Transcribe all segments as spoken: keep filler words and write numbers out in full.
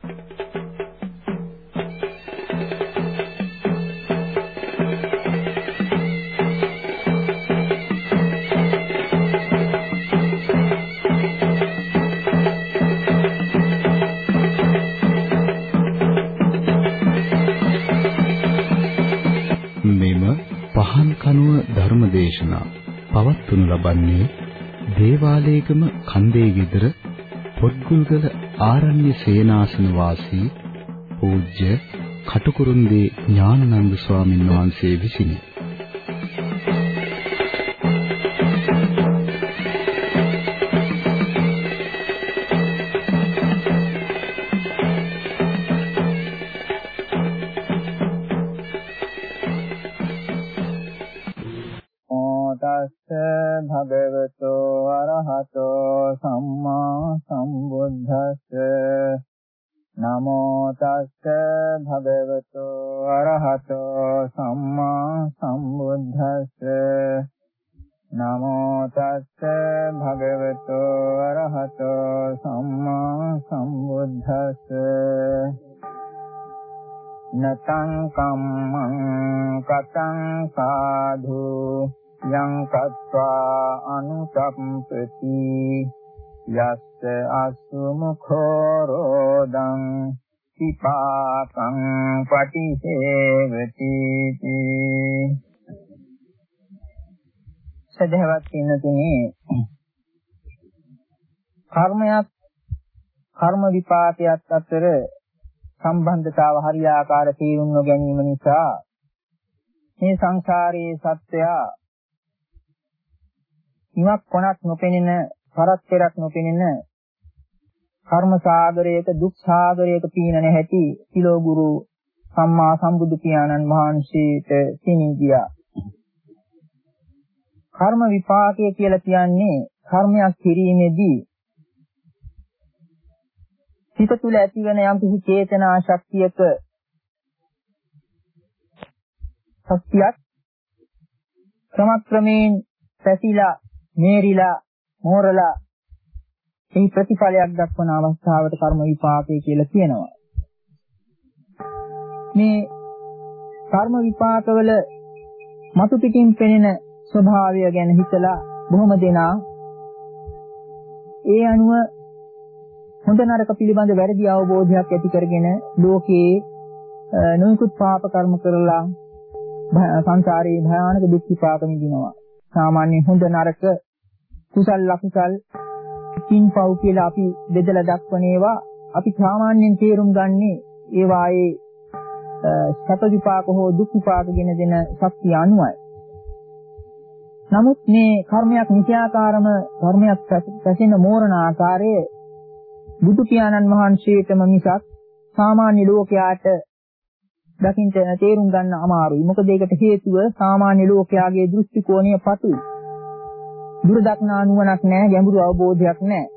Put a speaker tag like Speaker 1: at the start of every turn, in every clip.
Speaker 1: ධර්මදේශනා පවත්වනු ලබන්නේ දේවාලේගම කන්දේ ගෙදර පොත්ගුල්ගල ආරණ්‍ය සේනාසන වාසී පූජ්‍ය කටුකුරුන්දී ඥානানন্দ ස්වාමීන් වහන්සේ විසිනි.
Speaker 2: භගවතෝ අරහතෝ සම්මා සම්බුද්දස්ස නමෝ තස්ස භගවතෝ අරහතෝ සම්මා සම්බුද්දස්ස නමෝ තස්ස භගවතෝ අරහතෝ සම්මා සම්බුද්දස්ස නතං කම්මං කතං සාධු යං කତ୍වා අනුසම්පති යස්ස අසුමුඛෝ රෝදං සිපාකං පටිසේවති සදහවත් වෙනතුනේ කර්මයක් කර්ම විපාකයක් අතර සම්බන්ධතාව හරියාකාර තේරුම් නොගැනීම නිසා මේ සංසාරයේ සත්‍යය ඉමක් කොනක් නොපෙනෙන පරස්පරයක් නොපෙනෙන කර්ම සාගරයක දුක් සාගරයක පීනන හැටි සිලෝ ගුරු සම්මා සම්බුදු පියාණන් වහන්සේට සිනී ගියා. කර්ම විපාකය කියලා කියන්නේ කර්මයක් කිරීමේදී සිත තුළ ඇතිවන යම් කිසි චේතනා ශක්තියක ශක්තියක් ක්‍රමක්‍රමයෙන් පැතිලා මේරිලා මෝරලා එහි ප්‍රතිඵලයක් දක්වන අවස්ථාවට කර්ම විපාකය කියලා කියනවා. මේ කර්ම විපාකවල මතු පිටින් පෙනෙන ස්වභාවය ගැන හිතලා බොහොම දෙනා ඒ අනුව හොඳ නරක පිළිබඳ වැරදි අවබෝධයක් ඇති කරගෙන ලෝකයේ නොයෙකුත් පාප කර්ම කරලා සංසාරයේ භයානක දුක් විපාක විඳිනවා. සාමාන්‍ය හොඳ නරක කුසල් අකුසල් කින්පව් කියලා අපි බෙදලා දක්වන ඒවා අපි සාමාන්‍යයෙන් තේරුම් ගන්නේ ඒ වායේ සත විපාක හෝ දුක් විපාක ගෙන දෙන ශක්තිය අනුවයි. නමුත් මේ කර්මයක් නිත්‍යාකාරම කර්මයක් පැසෙන මෝරණ ආකාරයේ බුදු පියාණන් වහන්සේටම මිසක් සාමාන්‍ය ලෝකයාට දකින්න තේරුම් ගන්න අමාරුයි. මොකද ඒකට හේතුව සාමාන්‍ය ලෝකයාගේ දෘෂ්ටි කෝණය පතුයි. දුර දක්නා නුවණක් නැහැ, ගැඹුරු අවබෝධයක් නැහැ.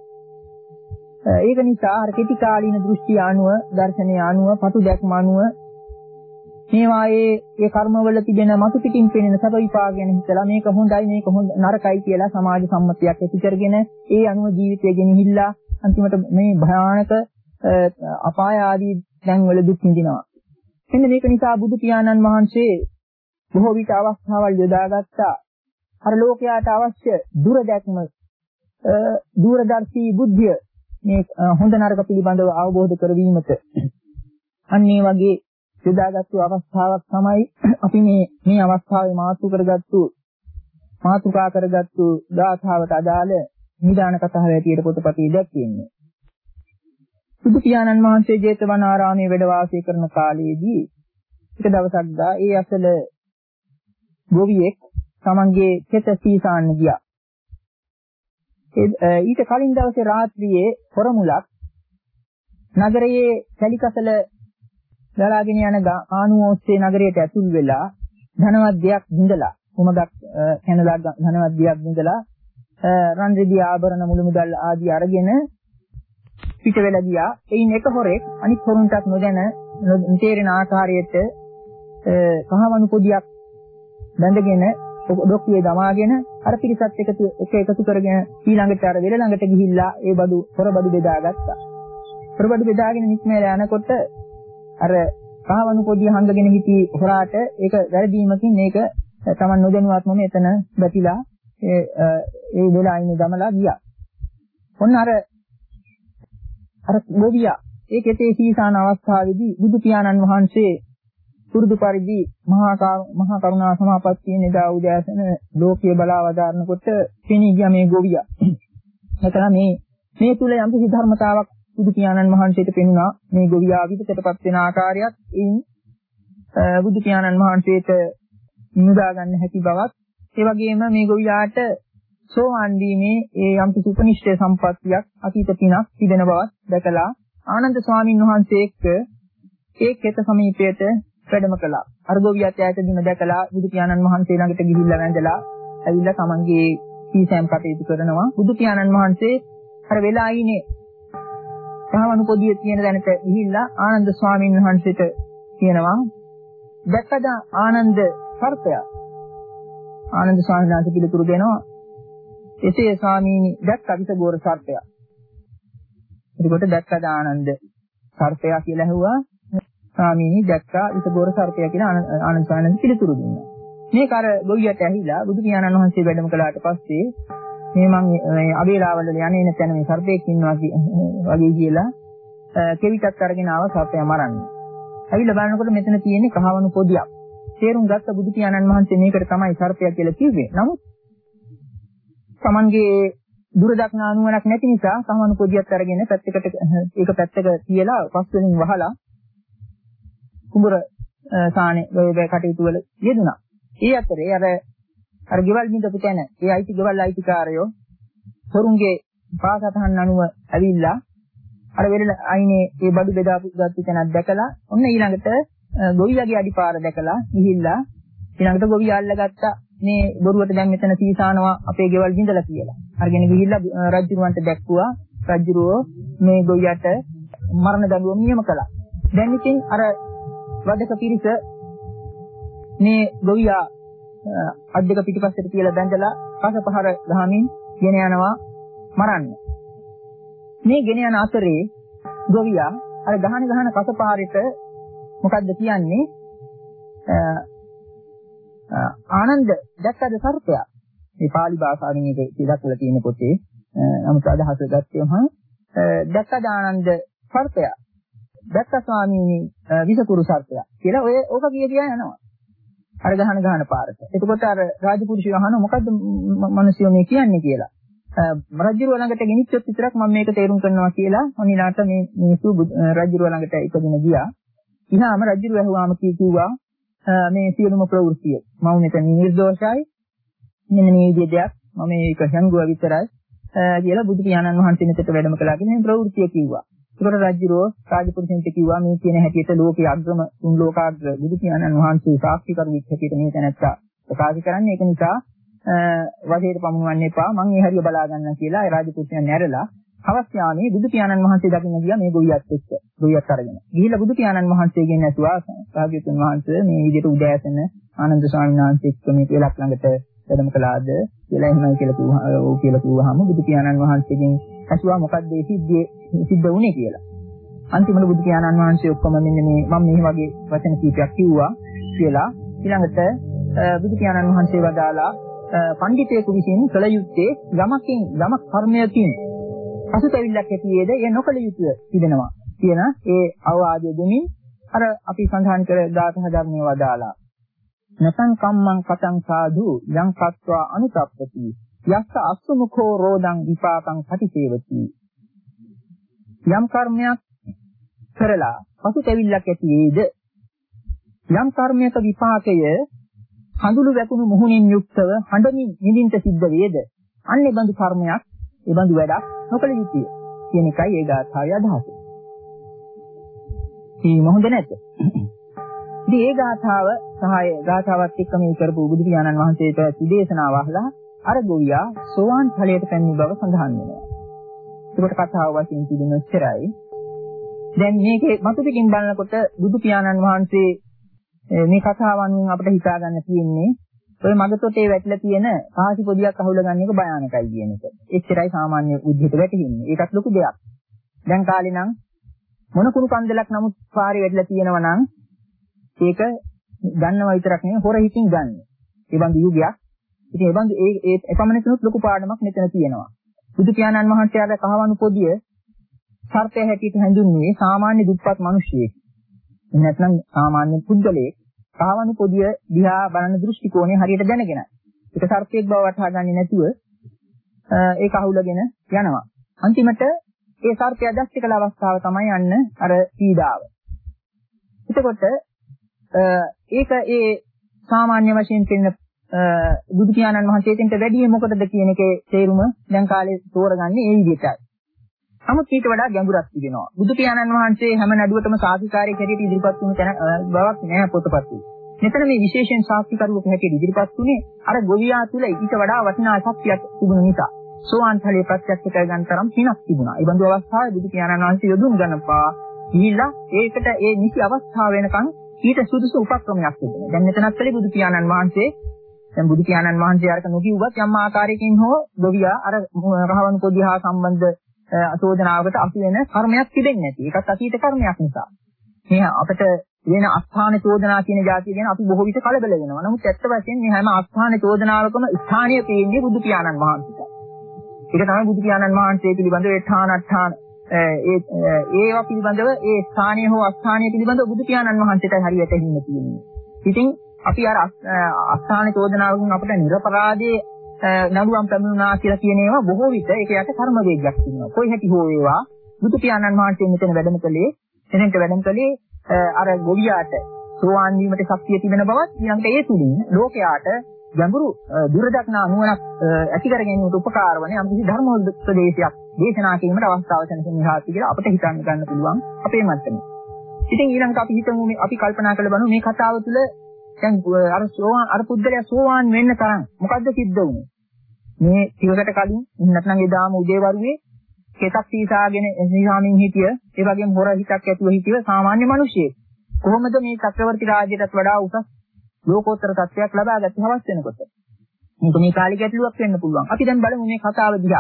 Speaker 2: ඒක නිසා අර කෙටි කාලීන දෘෂ්ටි අනුව, දර්ශනය අනුව, පතු දැක්ම අනුව මේ වායේ ඒ කර්මවල තිබෙන මතු පිටින් පෙනෙන සබ විපාක ගැන හිතලා මේක හොඳයි මේක හොඳ නරකයි කියලා සමාජ සම්මතයක් ඇති කරගෙන ඒ අනුව ජීවිතය ගෙනහිල්ලා අන්තිමට මේ භයානක අපාය ආදී දැන්වල දුක් විඳිනවා. එන්න මේක නිසා බුදු පියාණන් වහන්සේ බොහෝ විට අවස්ථාවල් යොදාගත්තා. අර ලෝකයාට අවශ්‍ය දුර දැක්ම දූරදර්ශී බුද්ධිය මේ හොඳ නරක පිළිබඳව අවබෝධ කරවීමට අන්න ඒ වගේ යොදාගත්තු අවස්ථාවක් තමයි අපි මේ මේ අවස්ථාවේ මාතෘ කරගත්තු මාතෘකා කරගත්තු ගාථාවට අදාළ නිදාන කතාව හැටියට පොතපතේ දැක්වෙන්නේ. බුදු පියාණන් වහන්සේ ජේතවනාරාමයේ වැඩ වාසය කරන කාලයේදී එක දවසක් දා ඒ අසල ගෝවියෙක් තමන්ගේ කෙත සීසාන්න ගියා. ඊට කලින් දවසේ රාත්‍රියේ හොරමුලක් නගරයේ කැලිකසල ගලාගෙන යන ආනුව ඔස්සේ නගරයට ඇතුල් වෙලා ධනවත් දෙයක් විඳලා උමගක් කැනලා ධනවත් දෙයක් විඳලා රන් රිදී ආභරණ මුළු මුදල් ආදී අරගෙන පිට වෙලා ගියා. එයින් එක හොරෙක් අනිත් හොරුන්ටත් නොදැන තේරෙන ආකාරයට කහවණු පොදියක් බැඳගෙන ඩොක්කුවේ දමාගෙන අර පිරිසත් එකතු එක එකතු කරගෙන ඊළඟට අර වෙල ළඟට ගිහිල්ලා ඒ බඩු හොර බඩු බෙදාගත්තා. පොරබඩු බෙදාගෙන නික්මලා යනකොට අර කහවණු පොදිය හංගගෙන හිටි හොරාට ඒක වැරදීමකින් මේක තමන් නොදැනුවත්වම එතන බැතිලා ඒ ඒ වෙලායිනේ දමලා ගියා. ඔන්න අර අර ගොවියා ඒ කෙතේ සීසාන අවස්ථාවේදී බුදු පියාණන් වහන්සේ පුරුදු පරිදි මහා මහා කරුණා සමාපත්තියේ නේදා උදෑසන ලෝකීය බලාවදාරනකොට කෙනී ගියා මේ ගොවියා. එතන මේ මේ තුල යම් කිසි ධර්මතාවක් බුදු පියාණන් වහන්සේට පෙනුණා. මේ ගොවියා විදිහටපත් වෙන ආකාරයත් එයින් බුදු පියාණන් වහන්සේට නිදා ගන්න හැකි බවත් ඒ වගේම මේ ගොවියාට සෝවාන් වීමේ ඒ යම් කිසි උපනිෂ්ඨ සම්පත්තියක් අතීත පිනක් තිබෙන බවත් දැකලා ආනන්ද ස්වාමීන් වහන්සේ එක්ක ඒ කෙත සමීපයට වැඩම කළා. අර ගොවියාට ඈතදීම දැකලා බුදු පියාණන් වහන්සේ ළඟට ගිහිල්ලා වැඳලා ඇවිල්ලා තමන්ගේ සීසෑම් කටයුතු කරනවා. බුදු පියාණන් වහන්සේ අර වෙලා ඉන්නේ කහවණු පොදියේ තියෙන දැනට ගිහිල්ලා ආනන්ද ස්වාමීන් වහන්සේට කියනවා දැක්කද ආනන්ද සර්පයා? ආනන්ද ස්වාමීන් වහන්සේ පිළිතුරු දෙනවා එසේ ස්වාමීනි දැක්ක විසගෝර සර්පයා. එතකොට දැක්කද ආනන්ද සර්පයා කියලා ඇහුවා. ස්වාමීනි දැක්කා විසගෝර සර්පයා කියලා ආනන්ද ස්වාමීන් වහන්සේ පිළිතුරු දුන්නා. මේක අර ගොවියට ඇහිලා බුදු පියාණන් වහන්සේ වැඩම කළාට පස්සේ මේ මම මේ අබේලාවල යන්නේ නැත්නම් මේ සර්පෙක් ඉන්නවා වගේ කියලා කෙවිතක් අරගෙන ආව සර්පයා මරන්න. ඇවිල්ලා බලනකොට මෙතන තියෙන්නේ කහවණු පොදියක්. තේරුම් ගත්ත බුදු පියාණන් වහන්සේ මේකට තමයි සර්පයා කියලා කිව්වේ. නමුත් තමන්ගේ දුරදක්නා නුවණක් නැති නිසා කහවණු පොදියක් අරගෙන පැත්තකට ඒක පැත්තක තියලා පස් වෙනින් වහලා කුඹුර සානේ ඔය කටයුතු වල යෙදුණා. ඒ අතරේ අර අර ගෙවල් බින්දපු තැන ඒ අයිති ගෙවල් අයිතිකාරයෝ හොරුන්ගේ පාසතහන් අනුව ඇවිල්ලා අර වෙරළ අයිනේ ඒ බඩු බෙදාපු ගත්ත තැනක් දැකලා ඔන්න ඊළඟට ගොවියාගේ අඩිපාර දැකලා ගිහිල්ලා ඊළඟට ගොවියා අල්ලගත්තා මේ බොරුවට දැන් මෙතන සීසානවා අපේ ගෙවල් බින්දලා කියලා. අරගෙන ගිහිල්ලා රජුරවන්ට දැක්කුවා. රජුරෝ මේ ගොවියට මරණ දඬුවම නියම කළා. දැන් ඉතින් අර වදක පිරිස මේ ගොවියා අද්දක පිටිපස්සට කියලා බැඳලා පසපහර ගහමින් ගෙන යනවා මරන්න. මේ ගෙන යන අතරේ ගොවියා අර ගහන ගහන කසපාරේට මොකද්ද කියන්නේ? ආනන්ද දැක්කද සර්පයා? මේ pāli භාෂාවෙන් මේක දක්වලා තියෙන පොතේ නමුත් අදහස ගත්තේම දැක්කද ආනන්ද සර්පයා? දැක්ක ස්වාමීනි විසකුරු සර්පයා කියලා ඔය ඕක කිය කියා යනවා. අර ගහන ගහන පාරට. එතකොට අර රාජපුරුෂය අහනවා මොකද්ද මිනිස්සු මේ කියන්නේ කියලා. රජුරුව ළඟට ගෙනිච්චොත් විතරක් මම මේක තේරුම් කරනවා කියලා මොනිලාට මේ මිනිස්සු රජුරුව ළඟට ඉපදින ගියා. ඉහාම රජුරුව ඇහුවාම කිව්වා මේ සියලුම ප්‍රවෘත්තිය මම මෙතන නිර්දෝෂයි. මෙන්න මේ විදිහේ දෙයක් මම මේක හංගුවා විතරයි කියලා බුදු පියාණන් වහන්සේ මෙතට වැඩම කළාගෙන මේ ප්‍රවෘත්තිය කිව්වා. ඒකට රජුරුව රාජපුරුෂයන්ට කිව්වා මේ කියන හැටියට ලෝකයේ අග්‍රම තුන් ලෝකාග්‍ර බුදු පියාණන් වහන්සේ සාක්ෂි කරු විදිහට මේ තැනත්තා ප්‍රකාශ කරන්නේ. ඒක නිසා වදේට පමුණවන්න එපා. මම මේ හරිය බලා ගන්න කියලා ඒ රාජපුරුෂයන් නැරලා හවස් යාමේ බුදු පියාණන් වහන්සේ දකින්න ගියා මේ ගොවියත් එක්ක. ගොවියත් අරගෙන. ගිහිල්ලා බුදු පියාණන් වහන්සේගෙන් ඇසුවා සාග්‍යතුන් වහන්සේ මේ විදිහට උදෑසන ආනන්ද ස්වාමීන් වහන්සේ එක්ක මේ වෙලක් ළඟට වැඩම කළාද කියලා එහෙමයි කියලා කිව්වා. ඔව් කියලා කිව්වහම බුදු පියාණන් වහන්සේගෙන් ඇසුවා මොකක්ද මේ සිද්ධියේ සිද්ධ වුණේ කියලා. අන්තිමට බුදු පියාණන් වහන්සේ ඔක්කොම මෙන්න මේ මම මේ වගේ වචන කීපයක් කිව්වා කියලා ඊළඟට බුදු පියාණන් වහන්සේ වදාලා පඬිතේකු විසින් කළ යුත්තේ යමකින් යමක් කර්මයකින් පසුතැවිල්ලක් ඇතිවේද ඒ නොකළ යුතුය තිබෙනවා කියන ඒ අවවාදය දෙමින් අර අපි සඳහන් කර ධාතහ ධර්මයේ වදාලා නසං කම්මං කතං සාදු යං කତ୍වා අනුතප්පති යස්ස අස්සමුඛෝ රෝදං විපාකං පටිසේවති. යම් කර්මයක් කරලා පසුතැවිල්ලක් ඇති වේද යම් කර්මයක විපාකය හඳුළු වැකුණු මුහුණින් යුක්තව හඬමින් නිදින්ට සිද්ධ වේද අන්නේ බඳු කර්මයක් ඒ බඳු වැඩක් නොකළ යුතුය කියන එකයි ඒ ගාථාවේ අදහස. මේ මොහොත නැද්ද? ඉතින් ඒ ගාථාව සහාය ගාථාවත් එක්ක මේ කරපු බුදු පියාණන් වහන්සේට සුදේශනාව අහලා අර ගොවියා සෝවාන් ඵලයට පැමිණි බව සඳහන් වෙනවා. ඒකට කතාව වශයෙන් තිබෙන ඉච්චරයි. දැන් මේකේ මතු පිටින් බලනකොට බුදු පියාණන් වහන්සේ මේ කතාවන් අපිට හිතා ගන්න තියෙන්නේ ඔය මගතොටේ වැටිලා තියෙන කාසි පොදියක් අහුල ගන්න එක භයානකයි කියන එක. එච්චරයි සාමාන්‍ය බුද්ධියට වැටෙන්නේ. ඒකත් ලොකු දෙයක්. දැන් කාලේ නම් මොන කුණු කන්දලක් නමුත් පාරේ වැටලා තියෙනවා නම් ඒක ගන්නවා විතරක් නෙවෙයි හොර හිතින් ගන්න. ඒ වගේ යුගයක්. ඉතින් ඒ වගේ ඒ ඒ එපමණකිනුත් ලොකු පාඩමක් මෙතන තියෙනවා. බුදු පියාණන් වහන්සේගේ කහවණු පොදිය සර්පය හැටියට හැඳින්වුවේ සාමාන්‍ය දුප්පත් මිනිසෙක්. නැත්නම් සාමාන්‍ය පුද්ගලයෙක් කහවණු පොදිය දිහා බලන දෘෂ්ටි කෝණය හරියට දැනගෙන. ඒක සර්පයෙක් බව වටහා ගන්නේ නැතුව ඒක අහුලගෙන යනවා. අන්තිමට ඒ සර්පයා දැස්ති කළ අවස්ථාව තමයි යන්න අර පීඩාව. එතකොට ඒක ඒ සාමාන්‍ය වශයෙන් කියන බුදු පියාණන් වහන්සේ දෙන්ට වැඩි මොකටද කියන එකේ තේරුම දැන් කාලේ තෝරගන්නේ ඒ විදිහටයි. නමුත් ඊට වඩා ගැඹුරක් තිබෙනවා. බුදු පියාණන් වහන්සේ හැම නඩුවටම සාධිකාරී හැටියට ඉදිරිපත් වුණු තැන බවක් නෑ පොතපතේ. මෙතන මේ විශේෂයෙන් සාක්ෂිකරුවෙක් හැටියට ඉදිරිපත් වුණේ අර ගොවියා තුල ඊට වඩා වටිනා ශක්තියක් තිබුණ නිසා. සෝවාන් ඵලයේ ප්‍රත්‍යක්ෂ කරගන්න තරම් පිනක් තිබුණා. ඒ බඳු අවස්ථාවේ බුදු පියාණන් වහන්සේ යොදුන් ගන්නපා ගිහිල්ලා ඒකට ඒ නිසි අවස්ථාව වෙනකන් ඊට සුදුසු උපක්‍රමයක් තිබුණා. දැන් මෙතනත් කලේ බුදු පියාණන් වහන්සේ දැන් බුදු පියාණන් වහන්සේ අරක නොකියුවත් යම් ආකාරයකින් හෝ ගොවියා අර රහවණු පොඩි හා සම්බන්ධ අසෝදනාවකට අසු වෙන කර්මයක් තිබෙන්නේ නැති. ඒකත් අතීත කර්මයක් නිසා. මේ අපිට වෙන අස්ථාන චෝදනා කියන જાතිය ගැන අපි බොහෝ විට කලබල වෙනවා. නමුත් ඇත්ත වශයෙන්ම මේ හැම අස්ථාන චෝදනාවකම ස්ථානීය පේන්නේ බුදු පියාණන් වහන්සේට. ඒක තමයි බුදු පියාණන් වහන්සේ පිළිබඳව ඒ ඨානඨාන ඒ ඒවා පිළිබඳව ඒ ස්ථානීය හෝ අස්ථානීය පිළිබඳව බුදු පියාණන් වහන්සේටයි හරියට හින්න තියෙන්නේ. ඉතින් අපි අර අස්ථාන චෝදනාවකින් අපිට නිර්පරාදයේ නඩුවම් පැමිණුණා කියලා කියන ඒවා බොහෝ විට ඒක යට කර්ම වේගයක් තියෙනවා. කොයි හැටි හෝ ඒවා බුදු පියාණන් වහන්සේ මෙතන වැඩම කළේ එතෙන්ට වැඩම කළේ අර ගොවියාට සෝවාන් වීමට ශක්තිය තිබෙන බවත් ඊළඟට ඒ තුලින් ලෝකයාට ගැඹුරු දුරදක්නා නුවණක් ඇති කර ගැනීමට උපකාර වන යම් කිසි ධර්මෝපදේශයක් දේශනා කිරීමට අවස්ථාව සැලසෙනවා කියලා අපිට හිතන්න ගන්න පුළුවන් අපේ මත්තනේ. ඉතින් ඊළඟට අපි හිතමු මේ අපි කල්පනා කරලා බලමු මේ කතාව තුළ දැන් අර සෝවාන් අර පුද්ගලයා සෝවාන් වෙන්න තරම් මොකද්ද සිද්ධ වුනේ? මේ ටිකකට කලින් නැත්නම් එදාම උදේවරුේ කෙතක් සීසාගෙන එසීසාමින් හිටිය ඒ වගේම හොර හිතක් ඇතුව හිටිය සාමාන්‍ය මිනිසෙක්. කොහොමද මේ චක්‍රවර්ති රාජ්‍යයටත් වඩා උසස් ලෝකෝත්තර තත්ත්වයක් ලබා ගත්තේ හවස් වෙනකොට? මේක මේ කාලේ ගැටලුවක් වෙන්න පුළුවන්. අපි දැන් බලමු මේ කතාව දිහා.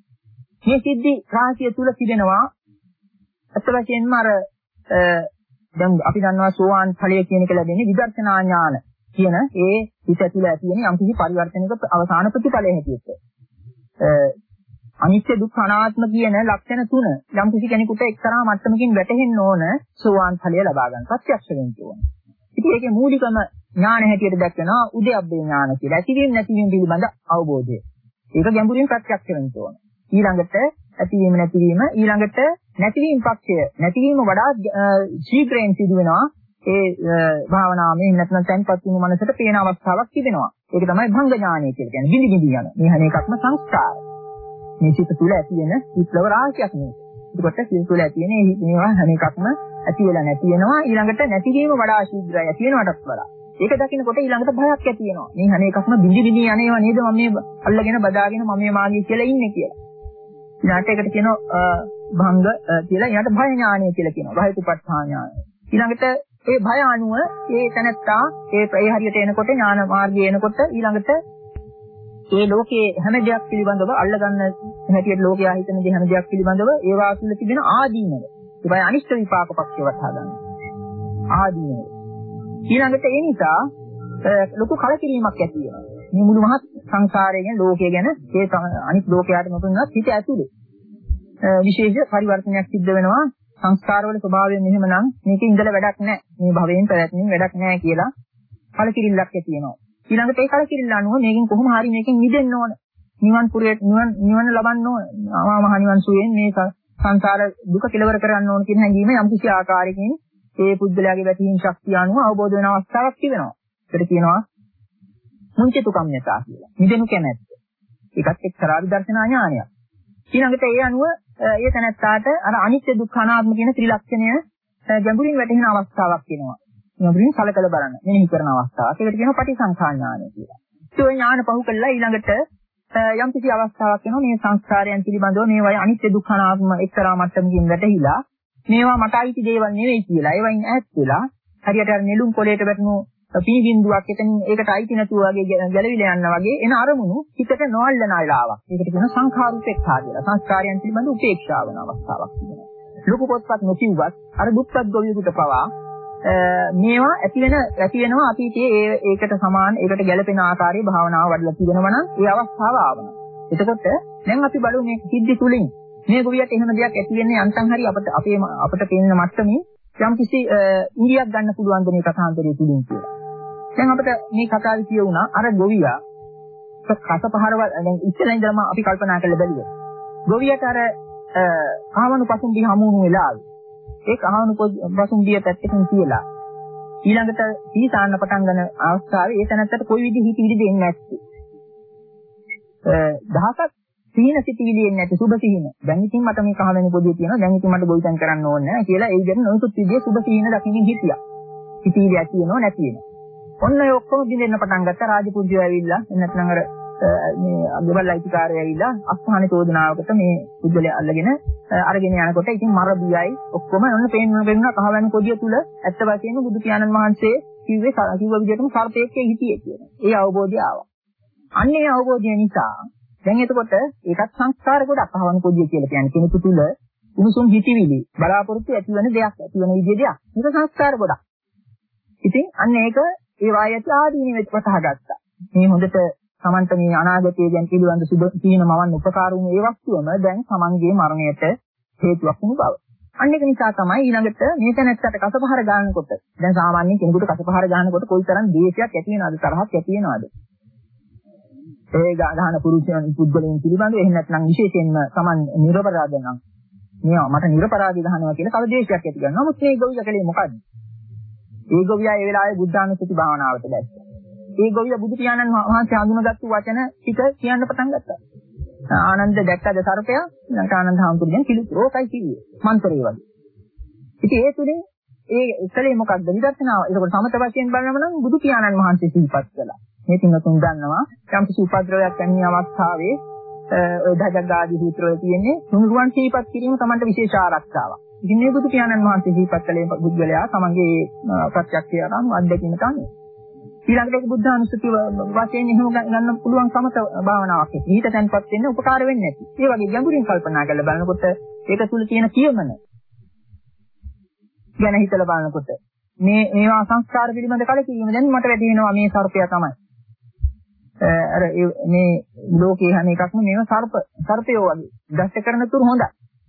Speaker 2: මේ සිද්ධි රාශිය තුල තිබෙනවා අත් වශයෙන්ම අර දැන් අපි දන්නවා සෝවාන් ඵලය කියන එක ලැබෙන්නේ විදර්ශනා ඥාන කියන ඒ හිත තුළ ඇති වෙන යම් කිසි පරිවර්තනයක අවසාන ප්‍රතිඵලය හැටියට. අනිත්‍ය දුක්ඛ අනාත්ම කියන ලක්ෂණ තුන යම් කිසි කෙනෙකුට එක්තරා මට්ටමකින් වැටහෙන්න ඕන සෝවාන් ඵලය ලබා ගන්න ප්‍රත්‍යක්ෂ වෙන්න ඕන. ඉතින් ඒකේ මූලිකම ඥාන හැටියට දැක්වෙනවා උද්‍යප්පේ ඥාන කියලා. ඇතිවීම නැතිවීම පිළිබඳ අවබෝධය. ඒක ගැඹුරින් ප්‍රත්‍යක්ෂ වෙන්න ඕන. ඊළඟට ඇතිවීම නැතිවීම ඊළඟට නැතිවීම පක්ෂය නැතිවීම වඩා ශීඝ්‍රයෙන් සිදු වෙනවා. ඒ භාවනාවේ නැත්නම් තැන්පත් වුණු මනසට පේන අවස්ථාවක් තිබෙනවා. ඒක තමයි භංග ඥානය කියලා කියන්නේ. බිඳි බිඳි යන. මේ හැම එකක්ම සංස්කාර. මේ සිත තුළ ඇති වෙන විප්ලව රාශියක් නේ. ඒකට සිත තුළ ඇති වෙන මේවා හැම එකක්ම ඇති වෙලා නැති වෙනවා. ඊළඟට නැතිවීම වඩා ශීඝ්‍රයි ඇති වෙනවටත් වඩා. ඒක දකින්නකොට ඊළඟට භයක් ඇති වෙනවා. මේ හැම එකක්ම බිඳි බිඳි යන්නේවා නේද මම මේ අල්ලගෙන බදාගෙන මම මේ මාගේ කියලා ඉන්නේ කියලා. ඊළඟට ඒකට කියනවා භංග කියලා. ඊළඟට භය ඥානය කියලා කියනවා. භයතුපත්ථා ඥානය. ඊළඟට ඒ භය අනුව ඒ තැනත්තා ඒ ඒ හරියට එනකොට ඥාන මාර්ගය එනකොට ඊළඟට ඒ ලෝකයේ හැම දෙයක් පිළිබඳව අල්ලගන්න හැටියට ලෝකයා හිතන දේ හැම දෙයක් පිළිබඳව ඒවා තුළ තිබෙන ආදීනව. ඒවයි අනිෂ්ට විපාක පක්ෂය වටහා ගන්න. ආදීනව. ඊළඟට ඒ නිසා ලොකු කලකිරීමක් ඇති වෙනවා. මේ මුළු මහත් සංසාරය ගැන ලෝකය ගැන ඒ අනිත් ලෝකයට නොපෙනුනත් හිත ඇතුලේ විශේෂ පරිවර්තනයක් සිද්ධ වෙනවා. සංස්කාරවල ස්වභාවය මෙහෙමනම් මේක ඉඳලා වැඩක් නැහැ. මේ භවයෙන් පැවැත්මෙන් වැඩක් නැහැ කියලා කලකිරිල්ලක් ඇති වෙනවා. ඊළඟට ඒ කලකිරිල්ල අනුව මේකෙන් කොහොම හරි මේකෙන් මිදෙන්න ඕන. නිවන් පුරයට නිවන් නිවන ලබන්න ඕන. මහා නිවන් සුවයෙන් මේ සංසාර දුක කෙලවර කරන්න ඕන කියන හැඟීම යම් කිසි ආකාරයකින් ඒ පුද්ගලයාගේ වැටහීම් ශක්තිය අනුව අවබෝධ වෙන අවස්ථාවක් තිබෙනවා. ඒකට කියනවා මුංචිතු කම්යතා කියලා. මිදෙනු කැමැත්ත. ඒකත් එක්තරා විදර්ශනා ඥානයක්. ඊළඟට ඒ අනුව ඒ තැනත්තාට අර අනිත්‍ය දුක්ඛ අනාත්ම කියන ත්‍රිලක්ෂණය ගැඹුරින් වැටහෙන අවස්ථාවක් වෙනවා. ගැඹුරින් සලකලා බලන්න. මෙනෙහි කරන අවස්ථාවක්. ඒකට කියනවා පටිසංඛා ඥානය කියලා. ඒ ඥාන පහු කළා ඊළඟට යම් කිසි අවස්ථාවක් වෙනවා මේ සංස්කාරයන් පිළිබඳව මේවායි අනිත්‍ය දුක්ඛ අනාත්ම එක්තරා මට්ටමකින් වැටහිලා මේවා මට අයිති දේවල් නෙවෙයි කියලා. ඒවයින් ඈත් වෙලා හරියට අර නෙළුම් කොළයට වැටුණු පී බින්දුවක් එතනින් ඒකට අයිති නැතුව වගේ ගැලවිලා යනවා වගේ එන අරමුණු හිතට නොඅල්ලන වෙලාවක්. ඒකට කියනවා සංඛාර උපේක්ෂා කියලා. සංස්කාරයන් පිළිබඳ උපේක්ෂා වෙන අවස්ථාවක් තිබෙනවා. ලොකු පොත්පත් නොකියුවත් අර දුප්පත් ගොවියෙකුට පවා මේවා ඇති වෙන ඇති වෙනවා අතීතයේ ඒකට සමාන ඒකට ගැළපෙන ආකාරයේ භාවනාව වඩලා තිබෙනවා නම් ඒ අවස්ථාව ආවනවා. එතකොට දැන් අපි බලමු මේ සිද්ධි තුලින් මේ ගොවියට එහෙම දෙයක් ඇති වෙන්නේ අන්තම් හරි අපිට අපේ අපිට පේන මට්ටමේ යම් කිසි ඉංග්‍රීසියක් ගන්න පුළුවන් ද මේ කථාන්තරය තුලින් කියලා. දැන් අපිට මේ කතාවේ කියුණා අර ගොවියා කසපහරවල් දැන් ඉස්සෙල්ලා ඉඳලම අපි කල්පනා කරලා බැලුවා. ගොවියට අර කහවණු පසුම්බිය හමු වුණු වෙලාවේ ඒ කහවණු පසුම්බිය පැත්තකින් තියලා ඊළඟට සීසාන්න පටන් ගන්න අවස්ථාවේ ඒ තැනත්තට කොයි විදිහ හිතවිලි දෙන්නේ නැත්තේ. දහසක් සීන සිතිවිලි එන්නේ නැති සුබ සීන. දැන් ඉතින් මට මේ කහවණු පොදිය තියෙනවා. දැන් ඉතින් මට ගොවිතැන් කරන්න ඕනේ නැහැ කියලා ඒ විදිහට නොයෙකුත් විදිහේ සුබ සීන දකින්න හිටියා. සිතිවිලි ඇති වෙනව නැති වෙනව. ඔන්න ඔය ඔක්කොම දිනෙන්න පටන් ගත්තා. රාජපුරුෂය ඇවිල්ලා නැත්නම් අර මේ අගබල් අයිතිකාරය ඇවිල්ලා අස්ථාන චෝදනාවකට මේ පුද්ගලයා අල්ලගෙන අරගෙන යනකොට ඉතින් මර බියයි ඔක්කොම ඔන්න පේන්න වෙනවා කහවණු පොදිය තුල ඇත්ත වශයෙන්ම බුදු පියාණන් වහන්සේ කිව්වේ කිව්ව විදිහටම සර්පයෙක්ගේ හිටියේ කියලා. ඒ අවබෝධය ආවා. අන්න ඒ අවබෝධය නිසා දැන් එතකොට ඒකත් සංස්කාර ගොඩක් කහවණු පොදිය කියලා කියන්නේ කෙනෙකු තුල උණුසුම් හිතවිලි බලාපොරොත්තු ඇති වෙන දෙයක් ඇති වෙන විදිහ දෙයක්. මේක සංස්කාර ගොඩක්. ඉතින් අන්න ඒක ඒ වායයට ආදීන වෙච්ච වතහ ගත්තා. මේ හොඳට සමන්ත මේ අනාගතයේ දැන් පිළිබඳ සුබ සීන මවන්න උපකාර වුණු ඒ වස්තුවම දැන් සමන්ගේ මරණයට හේතුවක් වුණු බව. අන්න ඒක නිසා තමයි ඊළඟට මේ තැනත්තට කසපහර ගන්නකොට දැන් සාමාන්‍යයෙන් කෙනෙකුට කසපහර ගන්නකොට කොයිතරම් දේශයක් ඇති වෙනවද තරහක් ඇති වෙනවද? ඒ ගහන පුරුෂයන් පුද්ගලයන් පිළිබඳව එහෙම නැත්නම් විශේෂයෙන්ම සමන් නිර්පරාධ නම් මේවා මට නිර්පරාධී ගහනවා කියලා කව දේශයක් ඇති කරනවා. නමුත් මේ ගොවියා කලේ මොකද්ද? ඒ ගොවියා ඒ වෙලාවේ බුද්ධානුස්සති භාවනාවට දැස්සා. ඒ ගොවියා බුදු පියාණන් වහන්සේ හඳුනගත්තු වචන ටික කියන්න පටන් ගත්තා. ආනන්ද දැක්කද සර්පයා? ඊළඟට ආනන්ද හාමුදුරුවෝ කිලුත් ඕකයි කිව්වේ. මන්ත්‍රය වගේ. ඉතින් ඒ තුලින් ඒ කලේ මොකක්ද? විදර්ශනාව. ඒකට සමත වශයෙන් බලනම නම් බුදු පියාණන් වහන්සේ සිහිපත් කළා. මේ තුනතුන් දන්නවා යම් කිසි උපද්‍රවයක් ඇති අවස්ථාවේ ඔය දජග්ගාදී සූත්‍රවල තියෙන්නේ තුනුරුවන් සිහිපත් කිරීම තමයි විශේෂ ආරක්ෂාවක්. ඉතින් මේ බුදු පියාණන් වහන්සේ සිහිපත් කළේ බුද්ධලයා තමන්ගේ ප්‍රත්‍යක්ෂය අරන් අත්දැකීම තමයි. ඊළඟට ඒක බුද්ධානුස්සති වශයෙන් එහෙම ගන්න පුළුවන් සමත භාවනාවක්. ඊට තැන්පත් වෙන්න උපකාර වෙන්නේ නැති. ඒ වගේ ගැඹුරින් කල්පනා කරලා බලනකොට ඒක තුල තියෙන කියමන ගැන හිතලා බලනකොට මේ මේවා සංස්කාර පිළිබඳ කලකිරීම දැන් මට වැටහෙනවා මේ සර්පයා තමයි. අර මේ ලෝකේ හැම එකක්ම මේව සර්ප සර්පයෝ වගේ දැස්ස කරන තුරු හොඳයි.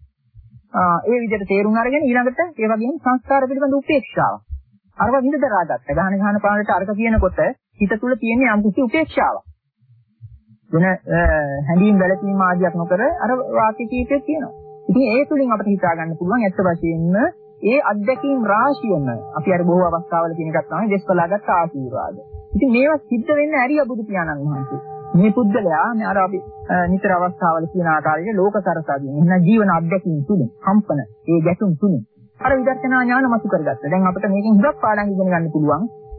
Speaker 2: ආ ඒ විදිහට තේරුම් අරගෙන ඊළඟට ඒ වගේම සංස්කාර පිළිබඳ උපේක්ෂාව. අරව විඳදරා ගත්ත. ගහන ගහන පානට අරක කියනකොට හිත තුල තියෙන යම් කිසි උපේක්ෂාවක්. වෙන හැඳීම් වැළපීම් ආදියක් නොකර අර වාක්‍ය කීපයක් කියනවා. ඉතින් ඒ තුලින් අපිට හිතා ගන්න පුළුවන් ඇත්ත වශයෙන්ම ඒ අත්දැකීම් රාශියම අපි අර බොහෝ අවස්ථාවල කියන එකක් තමයි දෙස්පලාගත් ආශිර්වාද. ඉතින් මේවා සිද්ධ වෙන්න ඇරිය බුදු පියාණන් වහන්සේ. මේ පුද්ගලයා මේ අර අපි නිතර අවස්ථාවල කියන ආකාරයට ලෝක සරසාවියෙන් එහෙනම් ජීවන අත්දැකීම් තුලින් කම්පන ඒ ගැටුම් තුලින් අර විදර්ශනා ඥාන මතු කරගත්තා. දැන් අපිට මේකෙන් හුඟක් පාඩම් ඉගෙන ගන්න පුළුවන්.